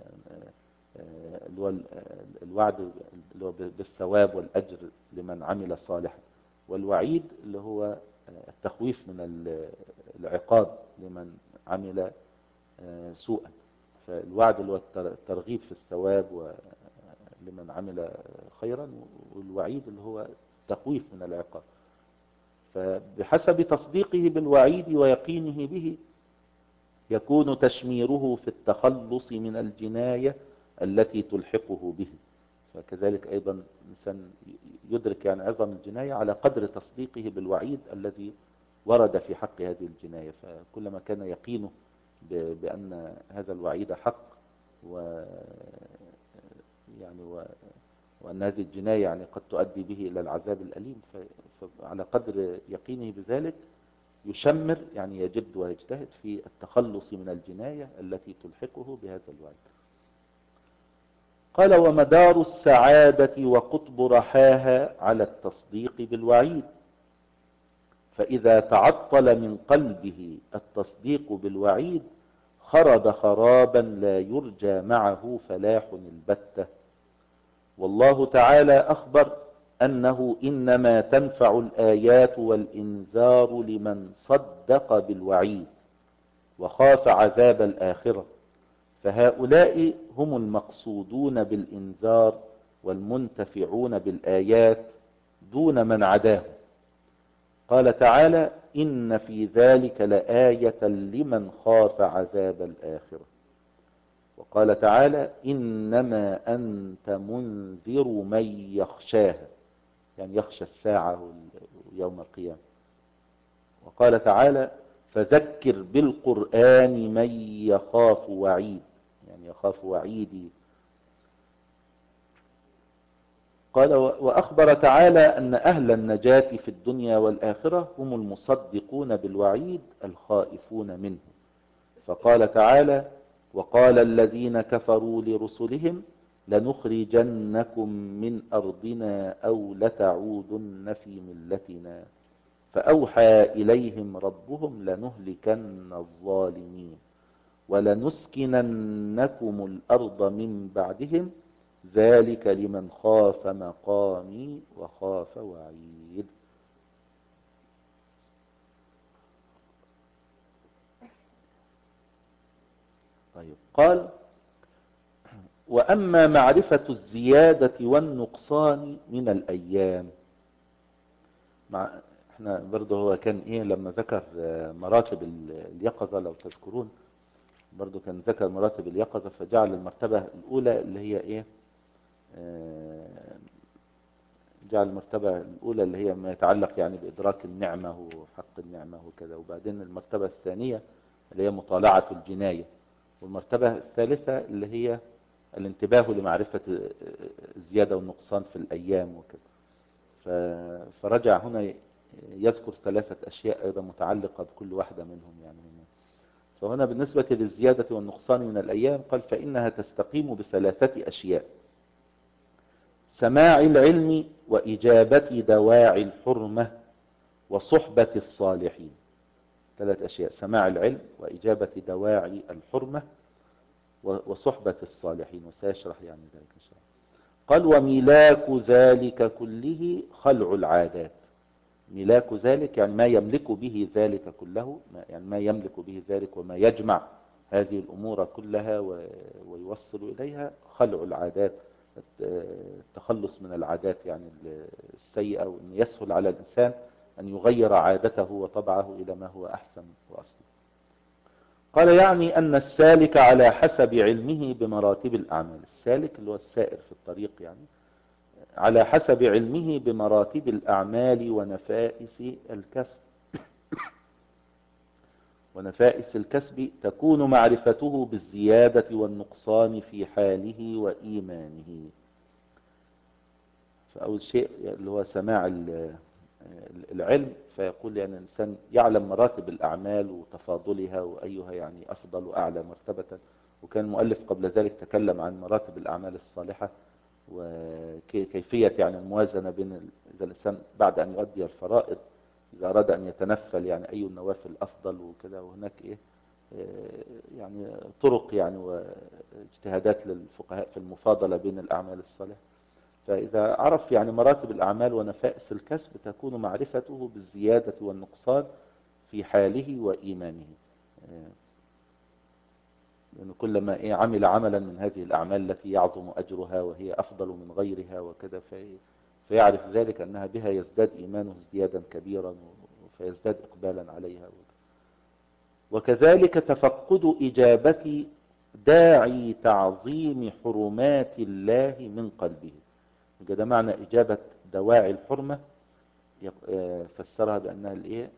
اللي هو الوعد اللي هو بالثواب والأجر لمن عمل صالحا، والوعيد اللي هو التخويف من العقاب لمن عمل سوءا. فالوعد اللي هو الترغيب في الثواب لمن عمل خيرا، والوعيد اللي هو التخويف من العقاب. فبحسب تصديقه بالوعيد ويقينه به يكون تشميره في التخلص من الجناية التي تلحقه به. فكذلك أيضا الإنسان يدرك يعني عظم الجناية على قدر تصديقه بالوعيد الذي ورد في حق هذه الجناية. فكلما كان يقينه بأن هذا الوعيد حق و يعني و... وأن هذه الجناية يعني قد تؤدي به إلى العذاب الأليم، فعلى قدر يقينه بذلك يشمر يعني يجد ويجتهد في التخلص من الجناية التي تلحقه بهذا الوعيد. قال ومدار السعادة وقطب رحاها على التصديق بالوعيد، فإذا تعطل من قلبه التصديق بالوعيد خرب خرابا لا يرجى معه فلاح البتة. والله تعالى أخبر أنه إنما تنفع الآيات والإنذار لمن صدق بالوعيد وخاف عذاب الآخرة، فهؤلاء هم المقصودون بالإنذار والمنتفعون بالآيات دون من عداه. قال تعالى إن في ذلك لآية لمن خاف عذاب الآخرة. وقال تعالى إنما أنت منذر من يخشاها، يعني يخشى الساعة يوم القيامة. وقال تعالى فذكر بالقرآن من يخاف وعيد، يعني يخاف وعيدي. قال وأخبر تعالى أن أهل النجاة في الدنيا والآخرة هم المصدقون بالوعيد الخائفون منه. فقال تعالى وقال الذين كفروا لرسلهم لنخرجنكم من أرضنا أو لتعودن في ملتنا فأوحى إليهم ربهم لنهلكن الظالمين ولنسكننكم الأرض من بعدهم ذلك لمن خاف مقامي وخاف وعيد. طيب قال وأما معرفة الزيادة والنقصان من الأيام. مع احنا برضه هو كان ايه لما ذكر مراتب اليقظة لو تذكرون، برضه كان ذكر مراتب اليقظة فجعل المرتبة الأولى اللي هي ايه آه جعل المرتبة الأولى اللي هي ما يتعلق يعني بإدراك النعمة وحق النعمة وكذا، وبعدين المرتبة الثانية اللي هي مطالعة الجناية، والمرتبة الثالثة اللي هي الانتباه لمعرفة الزيادة والنقصان في الأيام وكذا. فرجع هنا يذكر ثلاثة أشياء أيضا متعلقة بكل واحدة منهم يعني منهم. فهنا بالنسبة للزيادة والنقصان من الأيام قال فإنها تستقيم بثلاثة أشياء: سماع العلم وإجابة دواعي الحرمة وصحبة الصالحين. ثلاث أشياء: سماع العلم وإجابة دواعي الحرمة وصحبة الصالحين، وسيشرح يعني ذلك إن شاء الله. قال وملاك ذلك كله خلع العادات. ملاك ذلك يعني ما يملك به ذلك كله، يعني ما يملك به ذلك وما يجمع هذه الأمور كلها ويوصل إليها خلع العادات، التخلص من العادات يعني السيئة، وأن يسهل على الإنسان أن يغير عادته وطبعه إلى ما هو أحسن وأصل. قال يعني أن السالك على حسب علمه بمراتب الأعمال، السالك اللي هو السائر في الطريق يعني على حسب علمه بمراتب الأعمال ونفائس الكسب ونفائس الكسب تكون معرفته بالزيادة والنقصان في حاله وإيمانه. فأول شيء اللي هو سماع العلم، فيقول يعني الإنسان يعلم مراتب الأعمال وتفاضلها وأيها يعني أفضل وأعلى مرتبة. وكان المؤلف قبل ذلك تكلم عن مراتب الأعمال الصالحة وكيفية يعني الموازنة بين إذا الإنسان بعد أن يؤدي الفرائض إذا أراد أن يتنفل يعني أي النوافل أفضل وكذا، وهناك إيه يعني طرق يعني واجتهادات للفقهاء في المفاضلة بين الأعمال الصالحة. فإذا عرف يعني مراتب الأعمال ونفائس الكسب تكون معرفته بالزيادة والنقصان في حاله وإيمانه، لأنه كلما إيه عمل عملا من هذه الأعمال التي يعظم أجرها وهي أفضل من غيرها وكذا، فيعرف ذلك أنها بها يزداد إيمانه ازديادا كبيرا فيزداد إقبالا عليها. وكذلك تفقد إجابة داعي تعظيم حرمات الله من قلبه. ده معنى إجابة دواعي الحرمة، فسرها بأنها الإيه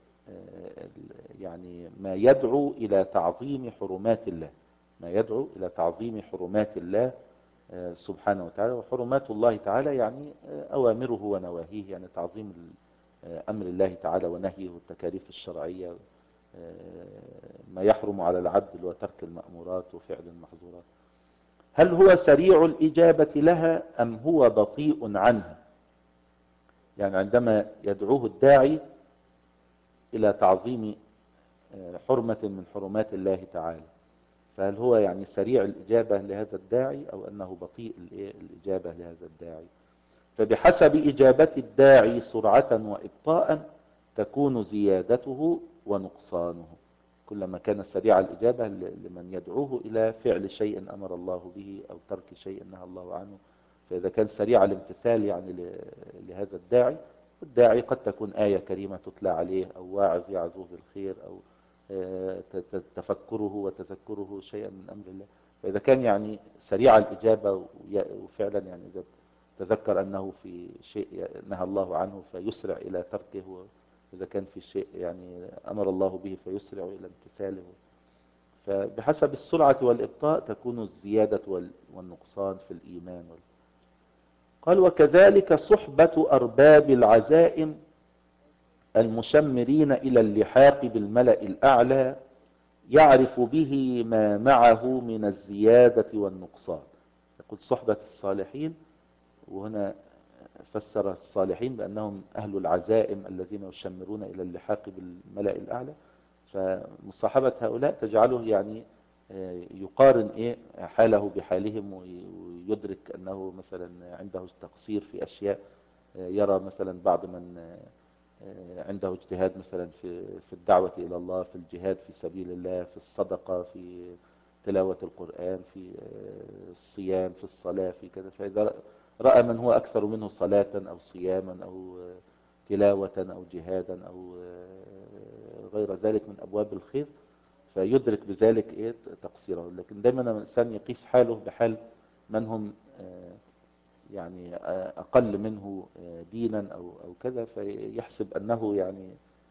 يعني ما يدعو إلى تعظيم حرمات الله، ما يدعو إلى تعظيم حرمات الله سبحانه وتعالى. وحرمات الله تعالى يعني أوامره ونواهيه، يعني تعظيم أمر الله تعالى ونهيه والتكاليف الشرعية، ما يحرم على العبد اللي هو ترك المأمورات وفعل المحظورات. هل هو سريع الإجابة لها أم هو بطيء عنها؟ يعني عندما يدعوه الداعي إلى تعظيم حرمة من حرمات الله تعالى، فهل هو يعني سريع الإجابة لهذا الداعي أو أنه بطيء الإجابة لهذا الداعي؟ فبحسب إجابة الداعي سرعة وإبطاء تكون زيادته ونقصانه. كلما كان سريع الإجابة لمن يدعوه إلى فعل شيء أمر الله به أو ترك شيء نهى الله عنه، فإذا كان سريع الامتثال يعني لهذا الداعي، الداعي قد تكون آية كريمة تتلى عليه أو واعظ يعظه بالخير أو تفكره وتذكره شيئا من أمر الله. فإذا كان يعني سريع الإجابة وفعلا يعني إذا تذكر أنه في شيء نهى الله عنه فيسرع إلى تركه، إذا كان في شيء يعني أمر الله به فيسرع إلى امتثاله. فبحسب السرعة والإبطاء تكون الزيادة والنقصان في الإيمان. قال وكذلك صحبة أرباب العزائم المشمرين إلى اللحاق بالملأ الأعلى يعرف به ما معه من الزيادة والنقصان. يقول صحبة الصالحين، وهنا فسر الصالحين بأنهم أهل العزائم الذين يشمرون إلى اللحاق بالملأ الأعلى. فمصاحبة هؤلاء تجعله يعني يقارن إيه حاله بحالهم ويدرك أنه مثلا عنده تقصير في أشياء، يرى مثلا بعض من عنده اجتهاد مثلا في في الدعوة إلى الله، في الجهاد في سبيل الله، في الصدقة، في تلاوة القرآن، في الصيام، في الصلاة، في كذا. فإذا رأى من هو أكثر منه صلاة أو صياما أو تلاوة أو جهادا أو غير ذلك من أبواب الخير، فيدرك بذلك إيه تقصيره. لكن دائما الإنسان يقيس حاله بحال من هم يعني أقل منه دينا أو أو كذا، فيحسب أنه يعني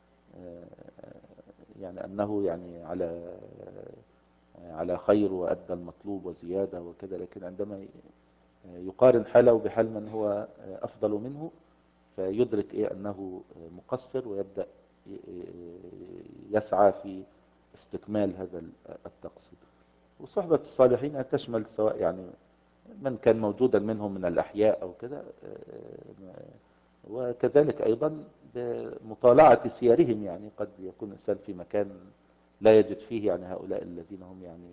يعني أنه يعني على على خير وأدى المطلوب وزيادة وكذا. لكن عندما يقارن حاله بحال من هو أفضل منه فيدرك إيه أنه مقصر، ويبدأ يسعى في استكمال هذا التقصير. وصحبة الصالحين تشمل سواء يعني من كان موجودا منهم من الأحياء أو كذا، وكذلك أيضا بمطالعة سيرهم. يعني قد يكون الإنسان في مكان لا يجد فيه يعني هؤلاء الذين هم يعني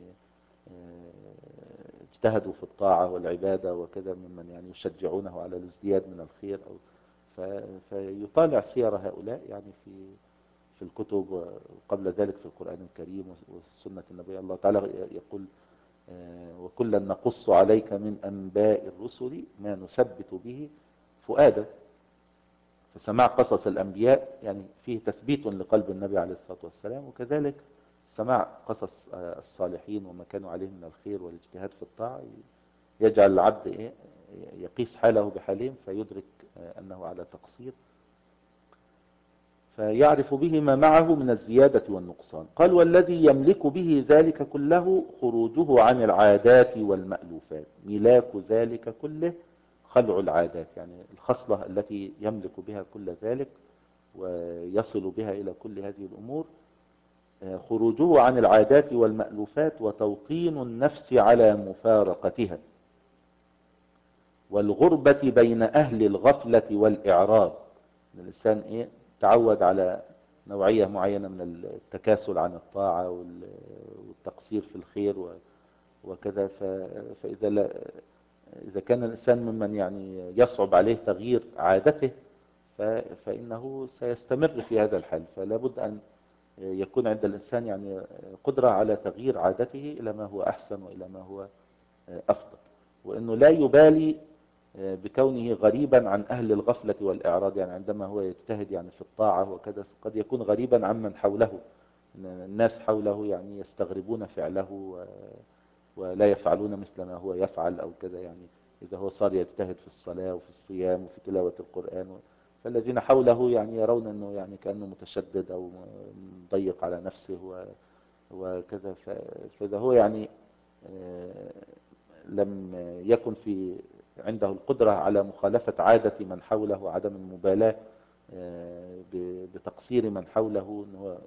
اجتهدوا في الطاعة والعبادة وكذا، ممن يعني يشجعونه على الازدياد من الخير، أو فيطالع سير هؤلاء يعني في في الكتب، وقبل ذلك في القرآن الكريم والسنة النبوية. الله تعالى يقول وكلا نقص عليك من أنباء الرسل ما نثبت به فؤادك. فسماع قصص الأنبياء يعني فيه تثبيت لقلب النبي عليه الصلاة والسلام، وكذلك سماع قصص الصالحين وما كانوا عليه من الخير والاجتهاد في الطاعة يجعل العبد إيه يقيس حاله بحالهم فيدرك أنه على تقصير، فيعرف به ما معه من الزيادة والنقصان. قال والذي يملك به ذلك كله خروجه عن العادات والمألوفات. ملاك ذلك كله خلع العادات، يعني الخصلة التي يملك بها كل ذلك ويصل بها إلى كل هذه الأمور، خروجه عن العادات والمألوفات وتوطين النفس على مفارقتها، والغربة بين أهل الغفلة والإعراض. الإنسان إيه تعود على نوعية معينة من التكاسل عن الطاعة والتقصير في الخير وكذا. فإذا لا إذا كان الإنسان ممن يعني يصعب عليه تغيير عادته فإنه سيستمر في هذا الحال. فلا بد أن يكون عند الإنسان يعني قدرة على تغيير عادته إلى ما هو أحسن وإلى ما هو أفضل، وأنه لا يبالي بكونه غريبا عن أهل الغفلة والإعراض. يعني عندما هو يجتهد يعني في الطاعة وكذا قد يكون غريبا عن من حوله، الناس حوله يعني يستغربون فعله ولا يفعلون مثل ما هو يفعل أو كذا. يعني إذا هو صار يجتهد في الصلاة وفي الصيام وفي تلاوة القرآن، فالذين حوله يعني يرون أنه يعني كأنه متشدد أو مضيق على نفسه وكذا. فإذا هو يعني لم يكن في عنده القدرة على مخالفة عادة من حوله وعدم المبالاة بتقصير من حوله، إن هو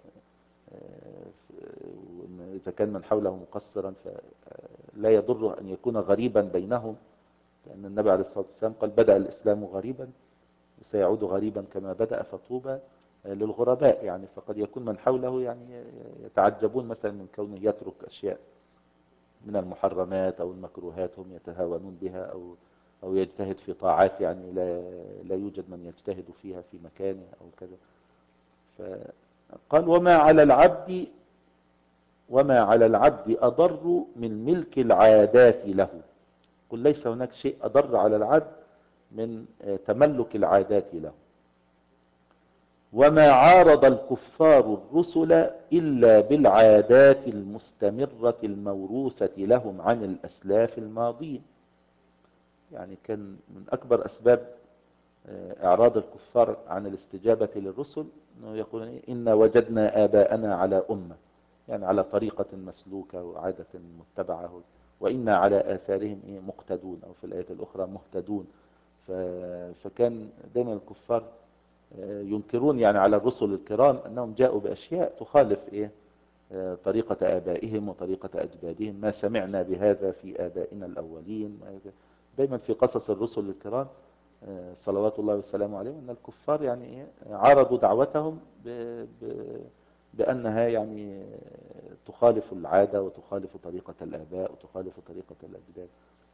إذا كان من حوله مقصرا فلا يضر أن يكون غريبا بينهم، لأن النبي عليه الصلاة والسلام قال بدأ الإسلام غريبا وسيعود غريبا كما بدأ فطوبى للغرباء. يعني فقد يكون من حوله يعني يتعجبون مثلا من كونه يترك أشياء من المحرمات أو المكروهات هم يتهاونون بها، أو أو يجتهد في طاعات يعني لا لا يوجد من يجتهد فيها في مكانه أو كذا. فقال وما على العبد وما على العبد أضر من ملك العادات له. قل ليس هناك شيء أضر على العبد من تملك العادات له. وما عارض الكفار الرسل إلا بالعادات المستمرة الموروثة لهم عن الأسلاف الماضين. يعني كان من أكبر أسباب إعراض الكفار عن الاستجابة للرسل أنه يقولون إنا وجدنا آباءنا على أمة، يعني على طريقة مسلوكة وعادة متبعة، وإنا على آثارهم مقتدون، أو في الآية الأخرى مهتدون. فكان دائما الكفار ينكرون يعني على الرسل الكرام أنهم جاءوا بأشياء تخالف إيه طريقة آبائهم وطريقة أجدادهم. ما سمعنا بهذا في آبائنا الأولين. دائما في قصص الرسل الكرام صلوات الله والسلام عليهم أن الكفار يعني إيه عارضوا دعوتهم ب ب بأنها يعني تخالف العادة وتخالف طريقة الآباء وتخالف طريقة الأجداد.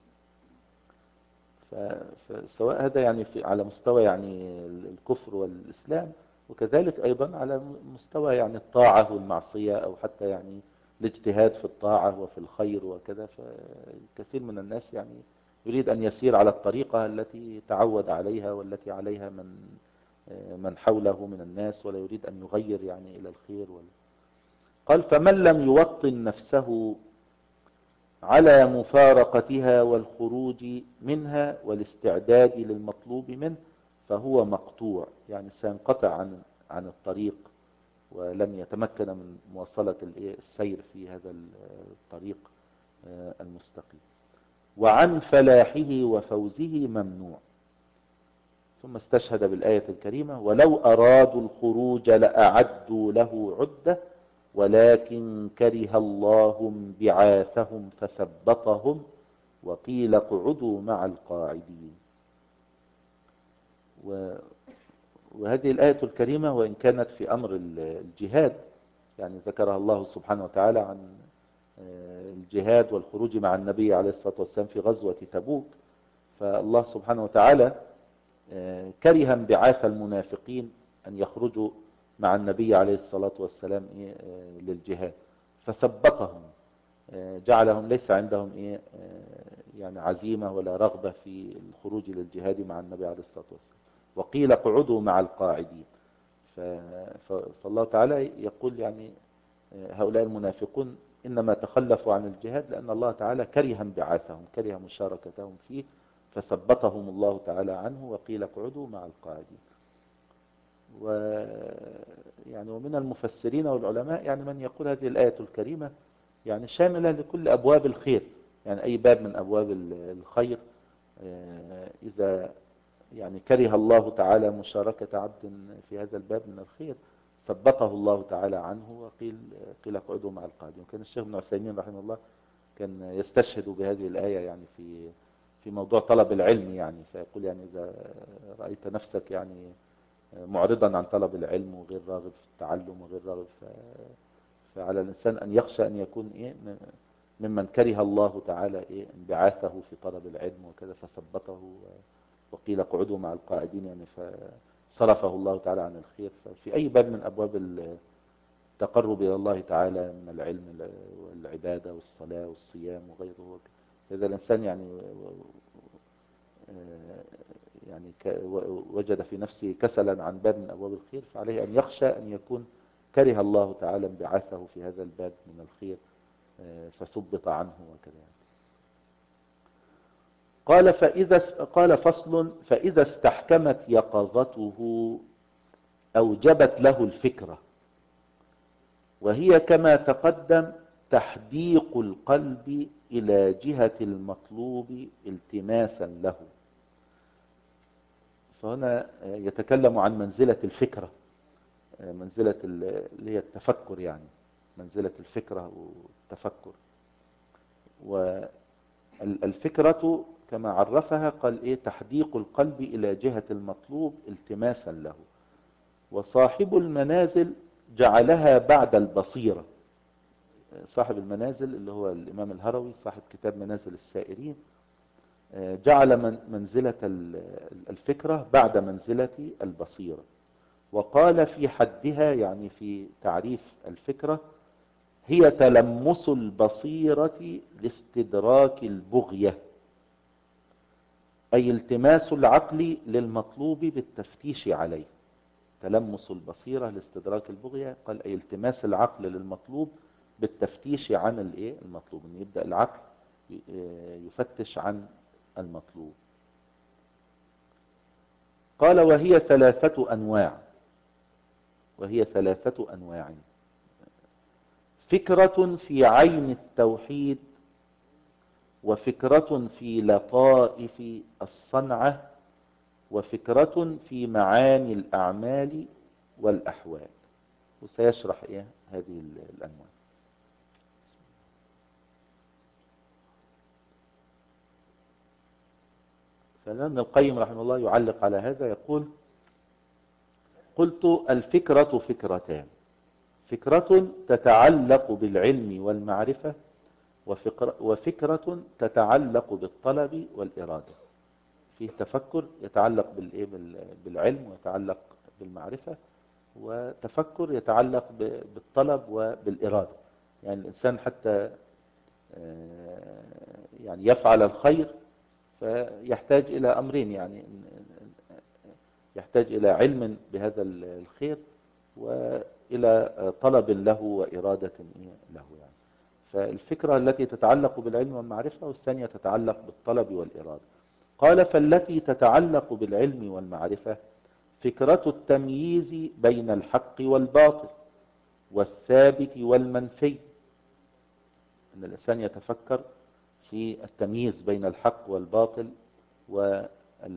فسواء هذا يعني في على مستوى يعني الكفر والإسلام، وكذلك أيضا على مستوى يعني الطاعة والمعصية، أو حتى يعني الاجتهاد في الطاعة وفي الخير وكذا. فكثير من الناس يعني يريد أن يسير على الطريقة التي تعود عليها والتي عليها من من حوله من الناس، ولا يريد أن يغير يعني إلى الخير. قال فمن لم يوطن نفسه على مفارقتها والخروج منها والاستعداد للمطلوب منه فهو مقطوع، يعني سينقطع عن عن الطريق ولن يتمكن من مواصلة السير في هذا الطريق المستقيم. وعن فلاحه وفوزه ممنوع. ثم استشهد بالآية الكريمة: ولو أرادوا الخروج لأعدوا له عدة ولكن كره الله انبعاثهم فثبطهم وقيل اقعدوا مع القاعدين. وهذه الآية الكريمة وإن كانت في أمر الجهاد، يعني ذكرها الله سبحانه وتعالى عن الجهاد والخروج مع النبي عليه الصلاة والسلام في غزوة تبوك، فالله سبحانه وتعالى كره انبعاث المنافقين أن يخرجوا مع النبي عليه الصلاة والسلام للجهاد، فثبطهم، جعلهم ليس عندهم إيه يعني عزيمة ولا رغبة في الخروج للجهاد مع النبي عليه الصلاة والسلام. وقيل اقعدوا مع القاعدين. فالله تعالى يقول يعني هؤلاء المنافقون إنما تخلفوا عن الجهاد لأن الله تعالى كره انبعاثهم، كره مشاركتهم فيه، فثبتهم الله تعالى عنه وقيل اقعدوا مع القاعدين. و يعني ومن المفسرين والعلماء يعني من يقول هذه الآية الكريمة يعني شاملة لكل أبواب الخير، يعني أي باب من أبواب الخير إذا يعني كره الله تعالى مشاركة عبد في هذا الباب من الخير ثبته الله تعالى عنه وقيل قيل اقعدوا مع القاعدين. وكان الشيخ ابن عثيمين رحمه الله كان يستشهد بهذه الآية يعني في في موضوع طلب العلم، يعني فيقول يعني إذا رأيت نفسك يعني معرضا عن طلب العلم وغير راغب في التعلم وغير راغب، فعلى الإنسان أن يخشى أن يكون إيه ممن كره الله تعالى إيه انبعاثه في طلب العلم وكذا فثبته وقيل اقعدوا مع القاعدين، يعني فصرفه الله تعالى عن الخير. ففي أي باب من أبواب التقرب إلى الله تعالى من العلم والعبادة والصلاة والصيام وغيره، إذا الإنسان يعني يعني وجد في نفسه كسلا عن باب من أبواب الخير فعليه أن يخشى أن يكون كره الله تعالى انبعاثه في هذا الباب من الخير فثبط عنه وكذا. قال فإذا قال فصل: فإذا استحكمت يقظته أوجبت له الفكرة، وهي كما تقدم تحديق القلب إلى جهة المطلوب التماسا له. فهنا يتكلم عن منزلة الفكرة، منزلة اللي هي التفكر، يعني منزلة الفكرة والتفكر. والفكرة كما عرفها قال إيه تحديق القلب إلى جهة المطلوب التماسا له. وصاحب المنازل جعلها بعد البصيرة. صاحب المنازل اللي هو الإمام الهروي صاحب كتاب منازل السائرين جعل منزلة الفكرة بعد منزلة البصيرة. وقال في حدها يعني في تعريف الفكرة: هي تلمس البصيرة لاستدراك البغية، أي التماس العقل للمطلوب بالتفتيش عليه. تلمس البصيرة لاستدراك البغية قال أي التماس العقل للمطلوب بالتفتيش عن الايه المطلوب، ان يبدأ العقل يفتش عن المطلوب. قال وهي ثلاثة أنواع، وهي ثلاثة أنواع: فكرة في عين التوحيد، وفكرة في لطائف الصنعة، وفكرة في معاني الأعمال والأحوال. وسيشرح إيه هذه الأنواع. فابن القيم رحمه الله يعلق على هذا يقول: قلت الفكرة فكرتان: فكرة تتعلق بالعلم والمعرفة، وفكرة تتعلق بالطلب والإرادة. فيه تفكر يتعلق بالعلم ويتعلق بالمعرفة، وتفكر يتعلق بالطلب وبالإرادة. يعني الإنسان حتى يعني يفعل الخير فيحتاج إلى أمرين، يعني يحتاج إلى علم بهذا الخير وإلى طلب له وإرادة له. يعني فالفكرة التي تتعلق بالعلم والمعرفة، والثانية تتعلق بالطلب والإرادة. قال فالتي تتعلق بالعلم والمعرفة فكرة التمييز بين الحق والباطل والثابت والمنفي، أن الإنسان يتفكر في التمييز بين الحق والباطل وال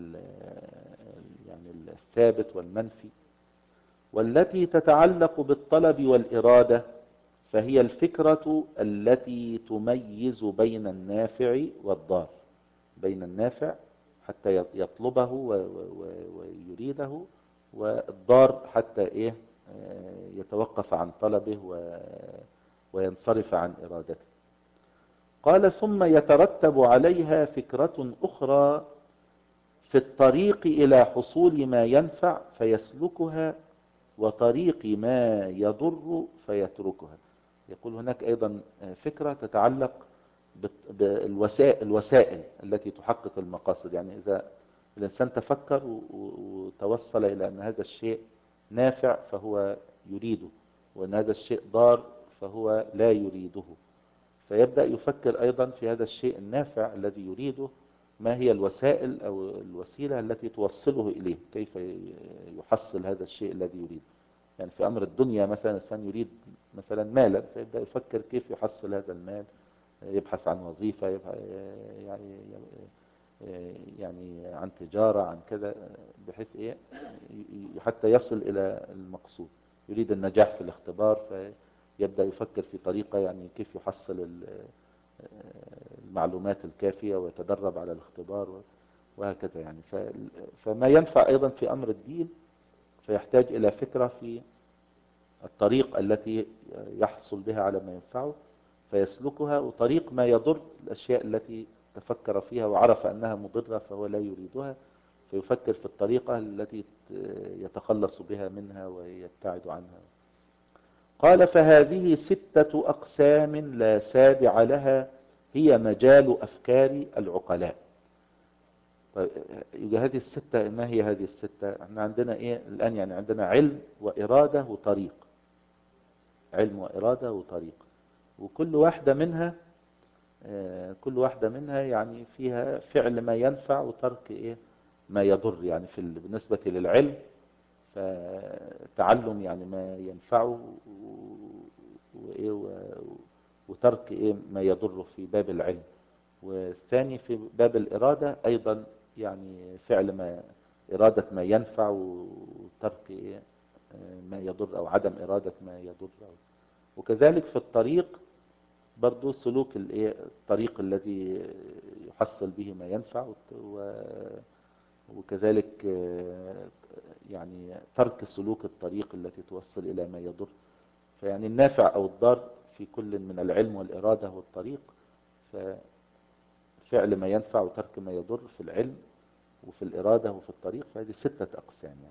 يعني الثابت والمنفي. والتي تتعلق بالطلب والإرادة فهي الفكرة التي تميز بين النافع والضار، بين النافع حتى يطلبه ويريده، والضار حتى إيه يتوقف عن طلبه وينصرف عن إرادته. قال ثم يترتب عليها فكرة أخرى في الطريق إلى حصول ما ينفع فيسلكها، وطريق ما يضر فيتركها. يقول هناك أيضا فكرة تتعلق بالوسائل الوسائل التي تحقق المقاصد. يعني إذا الإنسان تفكر وتوصل إلى أن هذا الشيء نافع فهو يريده، وأن هذا الشيء ضار فهو لا يريده، فيبدأ يفكر أيضا في هذا الشيء النافع الذي يريده، ما هي الوسائل أو الوسيلة التي توصله إليه، كيف يحصل هذا الشيء الذي يريده. يعني في أمر الدنيا مثلا الإنسان يريد مثلا مالا، فيبدأ يفكر كيف يحصل هذا المال، يبحث عن وظيفة، يعني يعني عن تجارة، عن كذا، بحيث إيه حتى يصل إلى المقصود. يريد النجاح في الاختبار فيبدأ يفكر في طريقة يعني كيف يحصل المعلومات الكافية ويتدرب على الاختبار وهكذا. يعني فما ينفع أيضا في أمر الدين فيحتاج إلى فكرة في الطريق التي يحصل بها على ما ينفعه فيسلكها، وطريق ما يضر الأشياء التي تفكر فيها وعرف أنها مضرة فهو لا يريدها، فيفكر في الطريقة التي يتخلص بها منها ويبتعد عنها. قال فهذه ستة أقسام لا سابع لها، هي مجال أفكار العقلاء. طيب هذه الستة ما هي هذه الستة؟ احنا عندنا ايه الآن؟ يعني عندنا علم وإرادة وطريق، علم وإرادة وطريق، وكل واحدة منها كل واحدة منها يعني فيها فعل ما ينفع وترك ايه ما يضر. يعني في بالنسبة للعلم فتعلم يعني ما ينفعه وايه وترك ايه ما يضره في باب العلم. والثاني في باب الإرادة أيضا يعني فعل ما إرادة ما ينفع وترك إيه ما يضر، أو عدم إرادة ما يضر. وكذلك في الطريق برضو سلوك الايه الطريق الذي يحصل به ما ينفع، وكذلك يعني ترك سلوك الطريق التي توصل إلى ما يضر. فيعني النافع أو الضار في كل من العلم والإرادة والطريق، ففعل ما ينفع وترك ما يضر في العلم وفي الإرادة وفي الطريق، فهذه ستة أقسام يعني.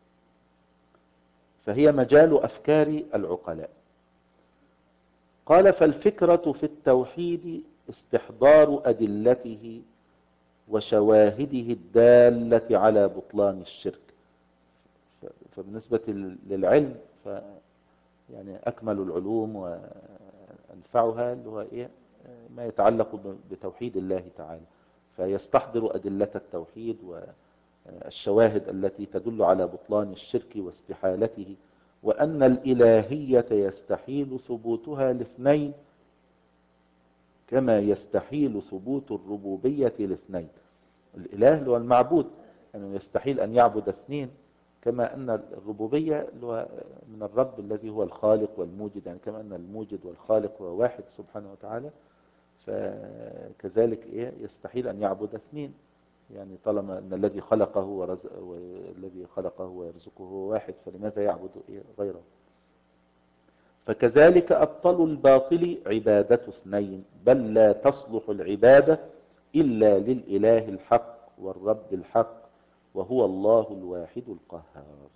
فهي مجال أفكار العقلاء. قال فالفكرة في التوحيد استحضار أدلته وشواهده الدالة على بطلان الشرك. فبالنسبة للعلم ف يعني أكمل العلوم وأنفعها اللي هو إيه ما يتعلق بتوحيد الله تعالى، فيستحضر أدلة التوحيد والشواهد التي تدل على بطلان الشرك واستحالته، وأن الإلهية يستحيل ثبوتها لاثنين كما يستحيل ثبوت الربوبية لاثنين. الإله اللي هو المعبود يعني يستحيل أن يعبد اثنين، كما أن الربوبية اللي هو من الرب الذي هو الخالق والموجد، يعني كما أن الموجد والخالق هو واحد سبحانه وتعالى، فكذلك إيه يستحيل أن يعبد اثنين، يعني طالما أن الذي خلقه ورزق والذي خلقه ويرزقه هو واحد، فلماذا يعبد إيه غيره؟ فكذلك أبطل الباطل عبادة اثنين، بل لا تصلح العبادة إلا للإله الحق والرب الحق وهو الله الواحد القهار.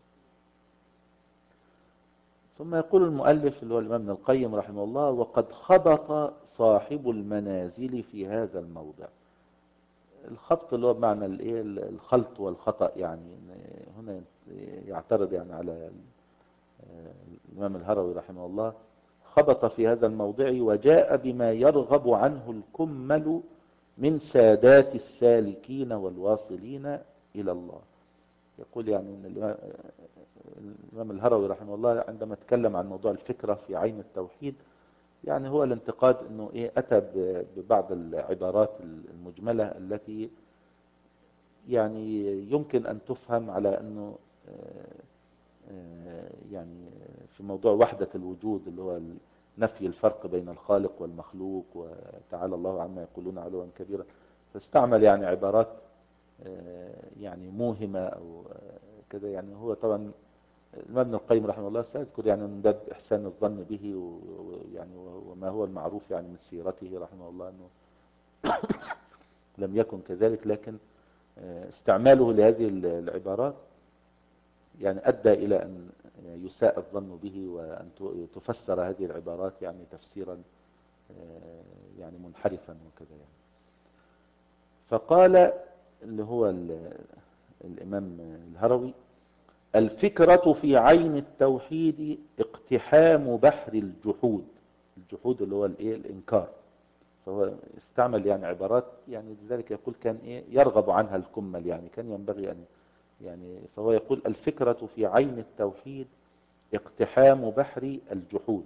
ثم يقول المؤلف اللي هو الإمام ابن القيم رحمه الله: وقد خبط صاحب المنازل في هذا الموضع. الخبط اللي هو بمعنى الايه الخلط والخطأ، يعني هنا يعترض يعني على الإمام الهروي رحمه الله: خبط في هذا الموضع وجاء بما يرغب عنه الكمل من سادات السالكين والواصلين إلى الله. يقول يعني ان الإمام الإمام الهروي رحمه الله عندما تكلم عن موضوع الفكرة في عين التوحيد، يعني هو الانتقاد انه ايه اتى ببعض العبارات المجملة التي يعني يمكن ان تفهم على انه يعني في موضوع وحدة الوجود اللي هو نفي الفرق بين الخالق والمخلوق وتعالى الله عما يقولون علوا كبيرا، فاستعمل يعني عبارات يعني موهمة او كذا. يعني هو طبعا الإمام ابن القيم رحمه الله سيذكر يعني من باب إحسان الظن به ويعني وما هو المعروف يعني من سيرته رحمه الله أنه لم يكن كذلك، لكن استعماله لهذه العبارات يعني أدى إلى أن يساء الظن به وأن تفسر هذه العبارات يعني تفسيرا يعني منحرفا وكذا يعني. فقال اللي هو الإمام الهروي: الفكرة في عين التوحيد اقتحام بحر الجحود. الجحود اللي هو الايه الانكار. فهو استعمل يعني عبارات يعني لذلك يقول كان ايه يرغب عنها الكمل، يعني كان ينبغي ان يعني فهو يقول الفكرة في عين التوحيد اقتحام بحر الجحود.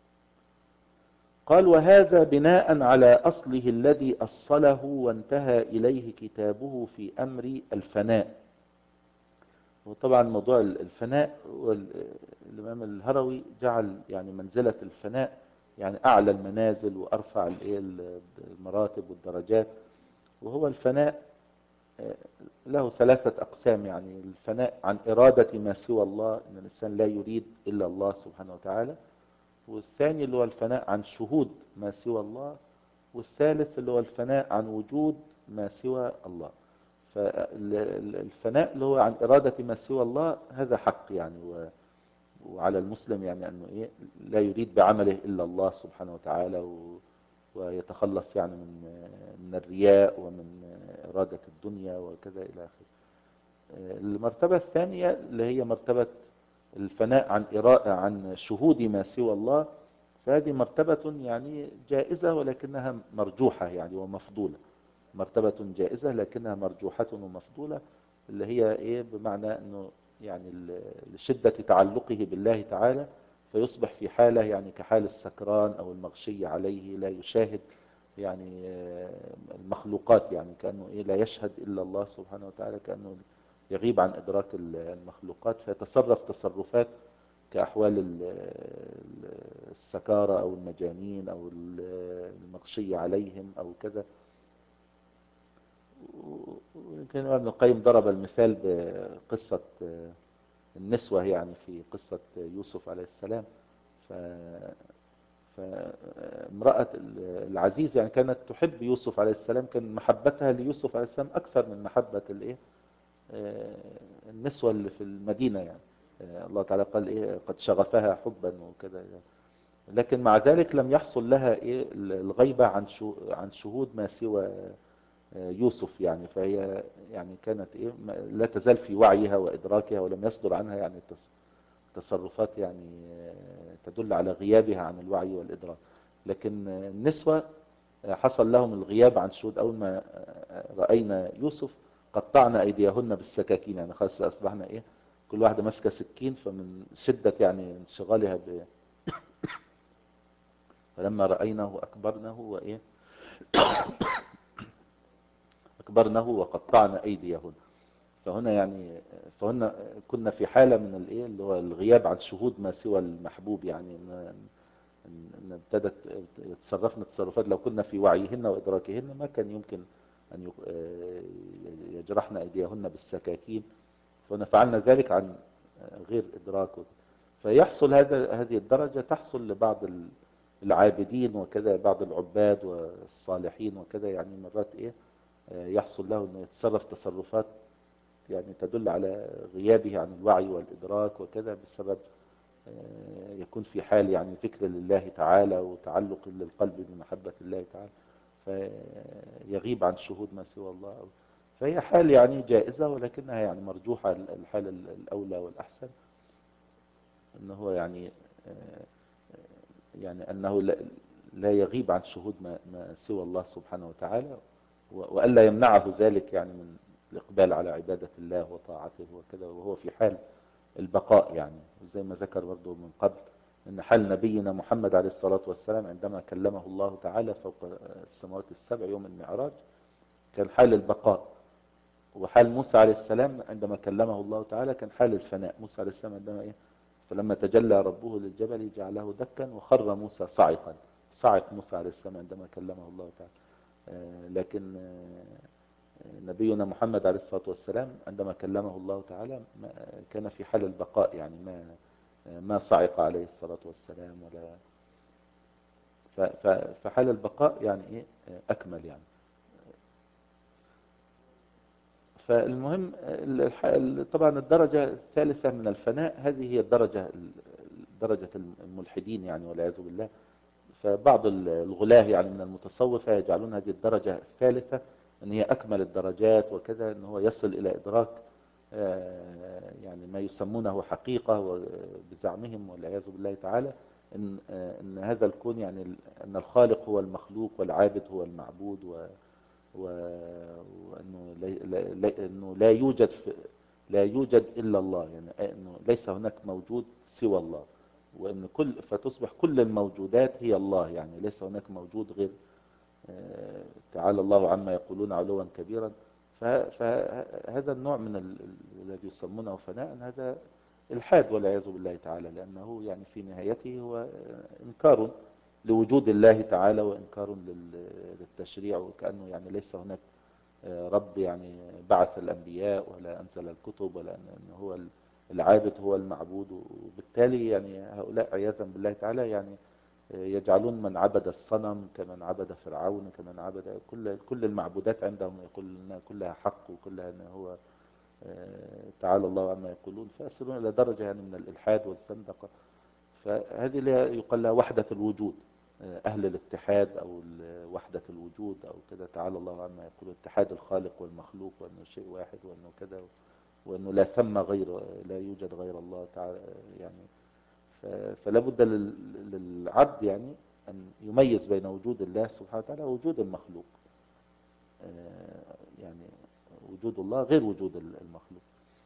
قال: وهذا بناء على أصله الذي أصله وانتهى إليه كتابه في أمر الفناء. وطبعا موضوع الفناء الإمام الهروي جعل يعني منزلة الفناء يعني أعلى المنازل وأرفع المراتب والدرجات. وهو الفناء له ثلاثة أقسام، يعني الفناء عن إرادة ما سوى الله، إن الإنسان لا يريد إلا الله سبحانه وتعالى. والثاني اللي هو الفناء عن شهود ما سوى الله. والثالث اللي هو الفناء عن وجود ما سوى الله. فالفناء اللي هو عن إرادة ما سوى الله هذا حق يعني، وعلى المسلم يعني أنه إيه لا يريد بعمله إلا الله سبحانه وتعالى، ويتخلص يعني من من الرياء ومن إرادة الدنيا وكذا إلى آخره. المرتبة الثانية اللي هي مرتبة الفناء عن إرادة عن شهود ما سوى الله، فهذه مرتبة يعني جائزة ولكنها مرجوحة يعني ومفضولة. مرتبة جائزة لكنها مرجوحة ومفضولة، اللي هي ايه بمعنى انه يعني لشدة تعلقه بالله تعالى فيصبح في حالة يعني كحال السكران او المغشي عليه، لا يشاهد يعني المخلوقات، يعني كأنه ايه لا يشهد الا الله سبحانه وتعالى، كأنه يغيب عن ادراك المخلوقات، فيتصرف تصرفات كأحوال السكارى او المجانين او المغشي عليهم او كذا. ويمكن ابن القيم ضرب المثال بقصة النسوة يعني في قصة يوسف عليه السلام. ف فامرأة العزيز يعني كانت تحب يوسف عليه السلام، كان محبتها ليوسف عليه السلام أكثر من محبة الايه النسوة اللي في المدينة يعني. الله تعالى قال ايه قد شغفها حبا وكذا يعني. لكن مع ذلك لم يحصل لها ايه الغيبة عن عن شهود ما سوى يوسف يعني. فهي يعني كانت ايه لا تزال في وعيها وادراكها، ولم يصدر عنها يعني تصرفات يعني تدل على غيابها عن الوعي والادراك. لكن النسوة حصل لهم الغياب عن شهود، اول ما رأينا يوسف قطعنا ايديهن بالسكاكين، يعني خلاص اصبحنا ايه كل واحدة ماسكة سكين، فمن شدة يعني انشغالها ب فلما رأيناه اكبرناه وايه اكبرناه وقطعنا ايديهن. فهنا يعني فهنا كنا في حالة من الايه اللي هو الغياب عن شهود ما سوى المحبوب، يعني ان ان ابتدت تصرفنا تصرفات لو كنا في وعيهن وادراكهن ما كان يمكن ان يجرحن ايديهن بالسكاكين. فهنا فعلنا ذلك عن غير ادراك. فيحصل هذا هذه الدرجة تحصل لبعض العابدين وكذا، بعض العباد والصالحين وكذا، يعني مرات ايه يحصل له انه يتصرف تصرفات يعني تدل على غيابه عن الوعي والإدراك وكذا، بسبب يكون في حال يعني ذكر لله تعالى وتعلق للقلب بمحبة الله تعالى، فيغيب عن شهود ما سوى الله. فهي حال يعني جائزة ولكنها يعني مرجوحة. الحال الأولى والأحسن أنه هو يعني يعني أنه لا لا يغيب عن شهود ما, ما سوى الله سبحانه وتعالى، وألا يمنعه ذلك يعني من الإقبال على عبادة الله وطاعته وكذا، وهو في حال البقاء. يعني زي ما ذكر برضه من قبل أن حال نبينا محمد عليه الصلاة والسلام عندما كلمه الله تعالى فوق السماوات السبع يوم المعراج كان حال البقاء، وحال موسى عليه السلام عندما كلمه الله تعالى كان حال الفناء. موسى عليه السلام عندما إيه؟ فلما تجلى ربه للجبل جعله دكا وخر موسى صعقا، صعق موسى عليه السلام عندما كلمه الله تعالى. آه لكن آه نبينا محمد عليه الصلاة والسلام عندما كلمه الله تعالى كان في حال البقاء، يعني ما ما صعق عليه الصلاة والسلام ولا. فحال البقاء يعني ايه اكمل يعني. فالمهم طبعا الدرجة الثالثة من الفناء هذه هي الدرجة درجة الملحدين يعني والعياذ بالله. فبعض الغلاة يعني من المتصوفة يجعلون هذه الدرجة الثالثة ان هي اكمل الدرجات وكذا، ان هو يصل الى ادراك يعني ما يسمونه حقيقة بزعمهم والعياذ بالله تعالى، ان ان هذا الكون يعني ان الخالق هو المخلوق والعابد هو المعبود، و وانه لا انه لا يوجد لا يوجد الا الله، يعني انه ليس هناك موجود سوى الله، وان كل فتصبح كل الموجودات هي الله، يعني ليس هناك موجود غير تعالى الله عما يقولون علوا كبيرا. فهذا النوع من الذي يسمونه فناء هذا الحاد والعياذ بالله تعالى، لأنه يعني في نهايته هو إنكار لوجود الله تعالى وإنكار للتشريع، وكأنه يعني ليس هناك رب يعني بعث الأنبياء ولا أنزل الكتب، ولا أنه هو العابد هو المعبود. وبالتالي يعني هؤلاء عياذا بالله تعالى يعني يجعلون من عبد الصنم كمن عبد فرعون كمن عبد كل كل المعبودات عندهم، يقول إنها كلها حق وكلها أنه هو تعالى الله عما يقولون، فيصلون إلى درجة يعني من الإلحاد والزندقة. فهذه اللي يقال لها وحدة الوجود، أهل الاتحاد أو وحدة الوجود أو كذا، تعالى الله عما يقولون اتحاد الخالق والمخلوق، وأنه شيء واحد وأنه كذا، وأنه لا ثم غير لا يوجد غير الله تعالى يعني. فلا بد للعبد يعني أن يميز بين وجود الله سبحانه وتعالى ووجود المخلوق، يعني وجود الله غير وجود المخلوق.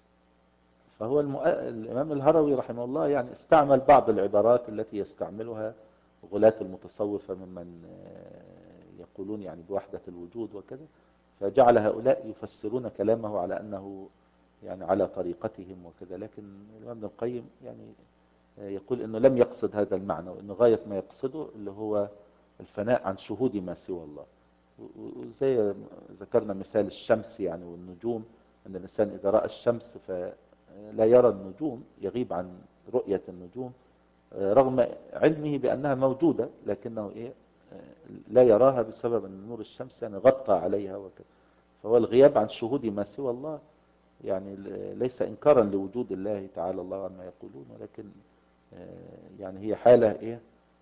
فهو المؤ... الإمام الهروي رحمه الله يعني استعمل بعض العبارات التي يستعملها غلاة المتصوفة ممن يقولون يعني بوحدة الوجود وكذا، فجعل هؤلاء يفسرون كلامه على أنه يعني على طريقتهم وكذا. لكن الإمام ابن القيم يعني يقول أنه لم يقصد هذا المعنى، وأنه غاية ما يقصده اللي هو الفناء عن شهود ما سوى الله. وزي ذكرنا مثال الشمس يعني والنجوم، أن الإنسان إذا رأى الشمس فلا يرى النجوم، يغيب عن رؤية النجوم رغم علمه بأنها موجودة، لكنه إيه لا يراها بسبب أن نور الشمس يعني غطى عليها وكذا. فهو الغياب عن شهود ما سوى الله يعني ليس إنكارا لوجود الله تعالى الله عما يقولون، ولكن يعني هي حالة إيه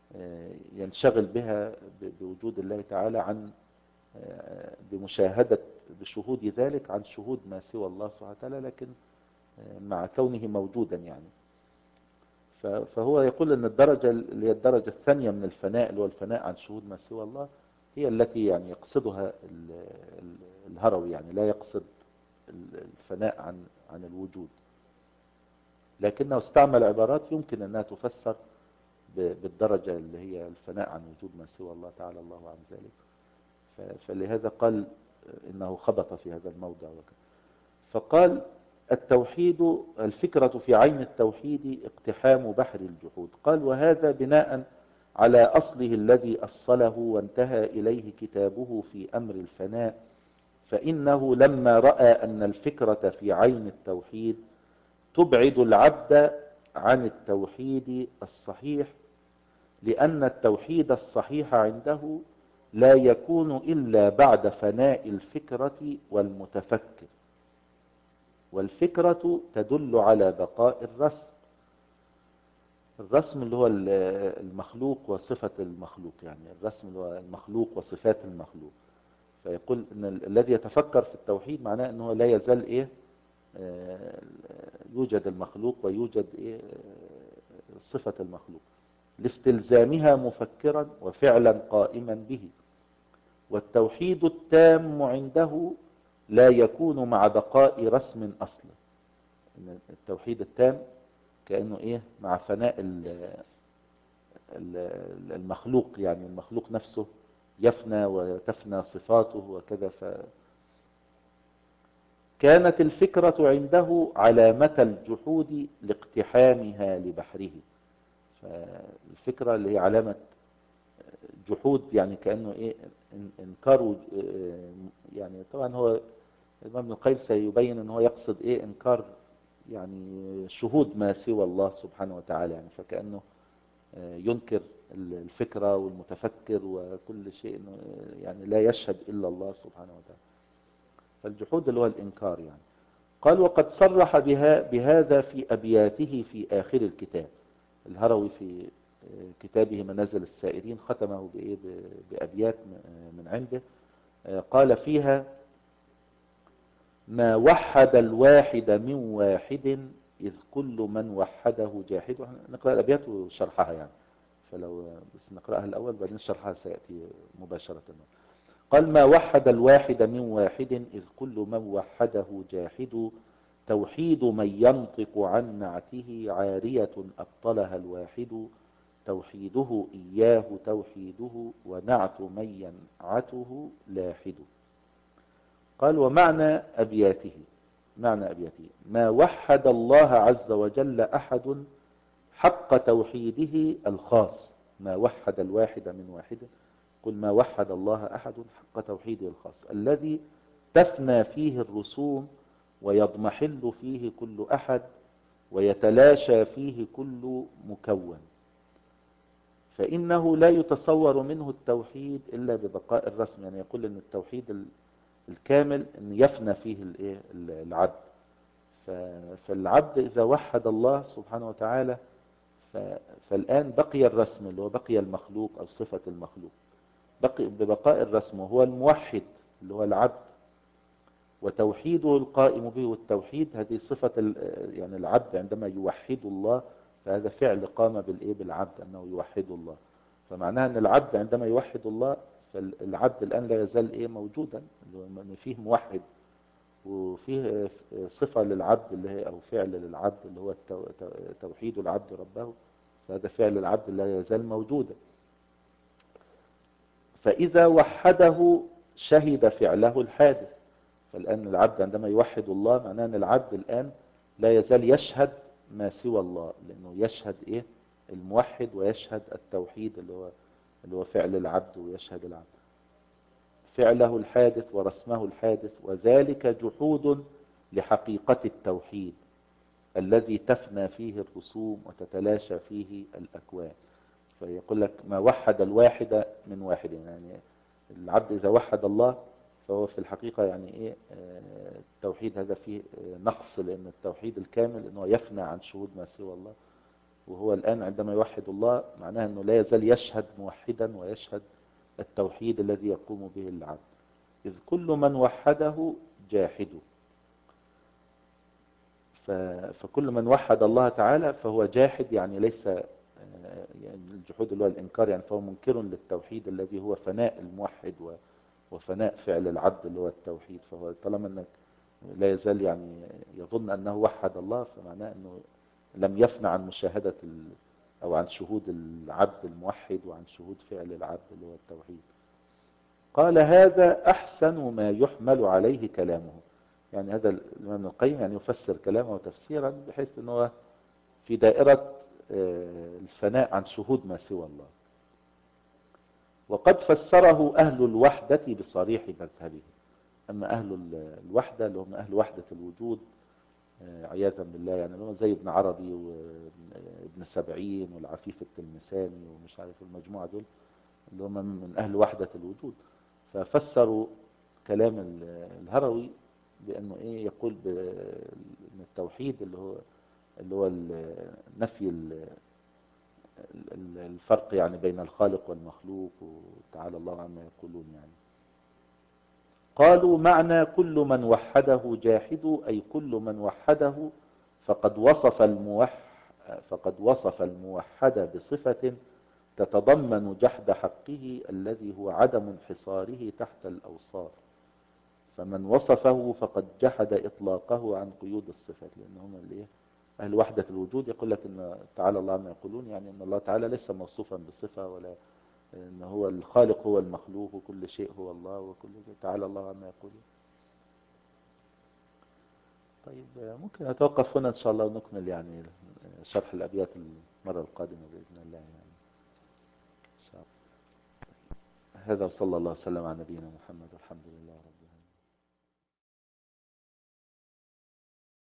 ينشغل بها بوجود الله تعالى عن بمشاهدة بشهود ذلك عن شهود ما سوى الله سبحانه وتعالى، لكن مع كونه موجودا يعني. فهو يقول أن الدرجة اللي هي الدرجة الثانية من الفناء اللي هو الفناء عن شهود ما سوى الله هي التي يعني يقصدها الهروي، يعني لا يقصد الفناء عن عن الوجود، لكنه استعمل عبارات يمكن أنها تفسر بالدرجة اللي هي الفناء عن وجود ما سوى الله تعالى الله عن ذلك. فلهذا قال إنه خبط في هذا الموضع وكذا. فقال التوحيد الفكرة في عين التوحيد اقتحام بحر الجحود. قال وهذا بناء على أصله الذي أصله وانتهى إليه كتابه في أمر الفناء، فإنه لما رأى أن الفكرة في عين التوحيد تبعد العبد عن التوحيد الصحيح، لأن التوحيد الصحيح عنده لا يكون إلا بعد فناء الفكرة والمتفكر، والفكرة تدل على بقاء الرسم. الرسم اللي هو المخلوق وصفة المخلوق، يعني الرسم اللي هو المخلوق وصفات المخلوق. فيقول ان الذي يتفكر في التوحيد معناه انه لا يزال ايه آه يوجد المخلوق ويوجد ايه صفة المخلوق. لاستلزامها مفكرا وفعلا قائما به. والتوحيد التام عنده لا يكون مع بقاء رسم أصلا. إن التوحيد التام كأنه إيه مع فناء المخلوق، يعني المخلوق نفسه يفنى وتفنى صفاته وكذا. فكانت الفكرة عنده علامة الجحود لاقتحامها لبحره. فالفكرة اللي هي علامة جحود، يعني كأنه إيه إنكار. يعني طبعا هو الإمام ابن القيم سيبين أنه يقصد إيه إنكار، يعني شهود ما سوى الله سبحانه وتعالى. يعني فكأنه ينكر الفكرة والمتفكر وكل شيء، يعني لا يشهد إلا الله سبحانه وتعالى. فالجحود اللي هو الإنكار يعني. قال وقد صرح بها بهذا في أبياته في آخر الكتاب. الهروي في كتابه منازل السائرين ختمه بأبيات من عنده، قال فيها: ما وحد الواحد من واحد إذ كل من وحده جاحد. نقرأ الأبيات وشرحها يعني، فلو بس نقرأها الأول بعدين شرحها سيأتي مباشرة. قال: ما وحد الواحد من واحد إذ كل من وحده جاحد. توحيد من ينطق عن نعته عارية أبطلها الواحد. توحيده إياه توحيده ونعت من ينعته لاحد. قال: ومعنى أبياته، معنى أبياته: ما وحد الله عز وجل أحد حق توحيده الخاص. ما وحد الواحد من واحد، قل ما وحد الله أحد حق توحيده الخاص، الذي تفنى فيه الرسوم ويضمحل فيه كل أحد ويتلاشى فيه كل مكون. فإنه لا يتصور منه التوحيد إلا ببقاء الرسم. يعني يقول أن التوحيد الكامل أن يفنى فيه العبد. فالعبد إذا وحد الله سبحانه وتعالى فالآن بقي الرسم اللي هو بقي المخلوق أو صفة المخلوق، بقي ببقاء الرسم، وهو الموحد اللي هو العبد، وتوحيده القائم به. والتوحيد هذه صفة يعني العبد عندما يوحد الله، فهذا فعل قام بالإيه بالعبد أنه يوحد الله. فمعناها أن العبد عندما يوحد الله، فالعبد الآن لا يزال إيه موجودا، أن فيه موحد وفيه صفة للعبد اللي هي أو فعل للعبد اللي هو توحيد العبد ربه، فهذا فعل العبد لا يزال موجودا. فإذا وحده شهد فعله الحادث. فالآن العبد عندما يوحد الله معناه أن العبد الآن لا يزال يشهد ما سوى الله، لأنه يشهد إيه الموحد ويشهد التوحيد اللي هو اللي هو فعل العبد، ويشهد العبد فعله الحادث ورسمه الحادث. وذلك جحود لحقيقة التوحيد الذي تفنى فيه الرسوم وتتلاشى فيه الأكوان. فيقول لك ما وحد الواحد من واحد، يعني العبد إذا وحد الله فهو في الحقيقة يعني إيه التوحيد هذا فيه نقص، لأن التوحيد الكامل أنه يفنى عن شهود ما سوى الله. وهو الآن عندما يوحد الله معناه أنه لا يزال يشهد موحدا ويشهد التوحيد الذي يقوم به العبد. إذ كل من وحده جاحد. فكل من وحد الله تعالى فهو جاحد، يعني ليس يعني الجحود اللي هو الإنكار، يعني فهو منكر للتوحيد الذي هو فناء الموحد وفناء فعل العبد اللي هو التوحيد. فهو طالما أنك لا يزال يعني يظن أنه وحد الله، فمعناه أنه لم يفنى عن مشاهدة أو عن شهود العبد الموحد وعن شهود فعل العبد اللي هو التوحيد. قال: هذا أحسن ما يحمل عليه كلامه. يعني هذا الإمام ابن القيم يعني يفسر كلامه تفسيرا بحيث أنه في دائرة الفناء عن شهود ما سوى الله. وقد فسره أهل الوحدة بصريح مذهبه. أما أهل الوحدة اللي هم أهل وحدة الوجود عياذا بالله، يعني هم زي ابن عربي وابن سبعين والعفيف التلمساني ومش عارف المجموعة دول اللي هم من أهل وحدة الوجود، ففسروا كلام الهروي بأنه إيه يقول بأن التوحيد اللي هو اللي هو نفي الفرق يعني بين الخالق والمخلوق، وتعالى الله عما يقولون. يعني قالوا: معنى كل من وحده جاحد، أي كل من وحده فقد وصف الموحد فقد وصف الموحد بصفة تتضمن جحد حقه الذي هو عدم انحصاره تحت الأوصاف. فمن وصفه فقد جحد إطلاقه عن قيود الصفات، لأن هم اللي أهل وحدة الوجود يقول لك إن تعالى الله عما يقولون، يعني إن الله تعالى ليس موصوفا بصفة، ولا إن هو الخالق هو المخلوق وكل شيء هو الله وكل شيء، تعالى الله عما يقولون. طيب ممكن أتوقف هنا إن شاء الله ونكمل يعني شرح الأبيات المرة القادمة بإذن الله يعني إن شاء الله. هذا وصلى الله وسلم على نبينا محمد والحمد لله.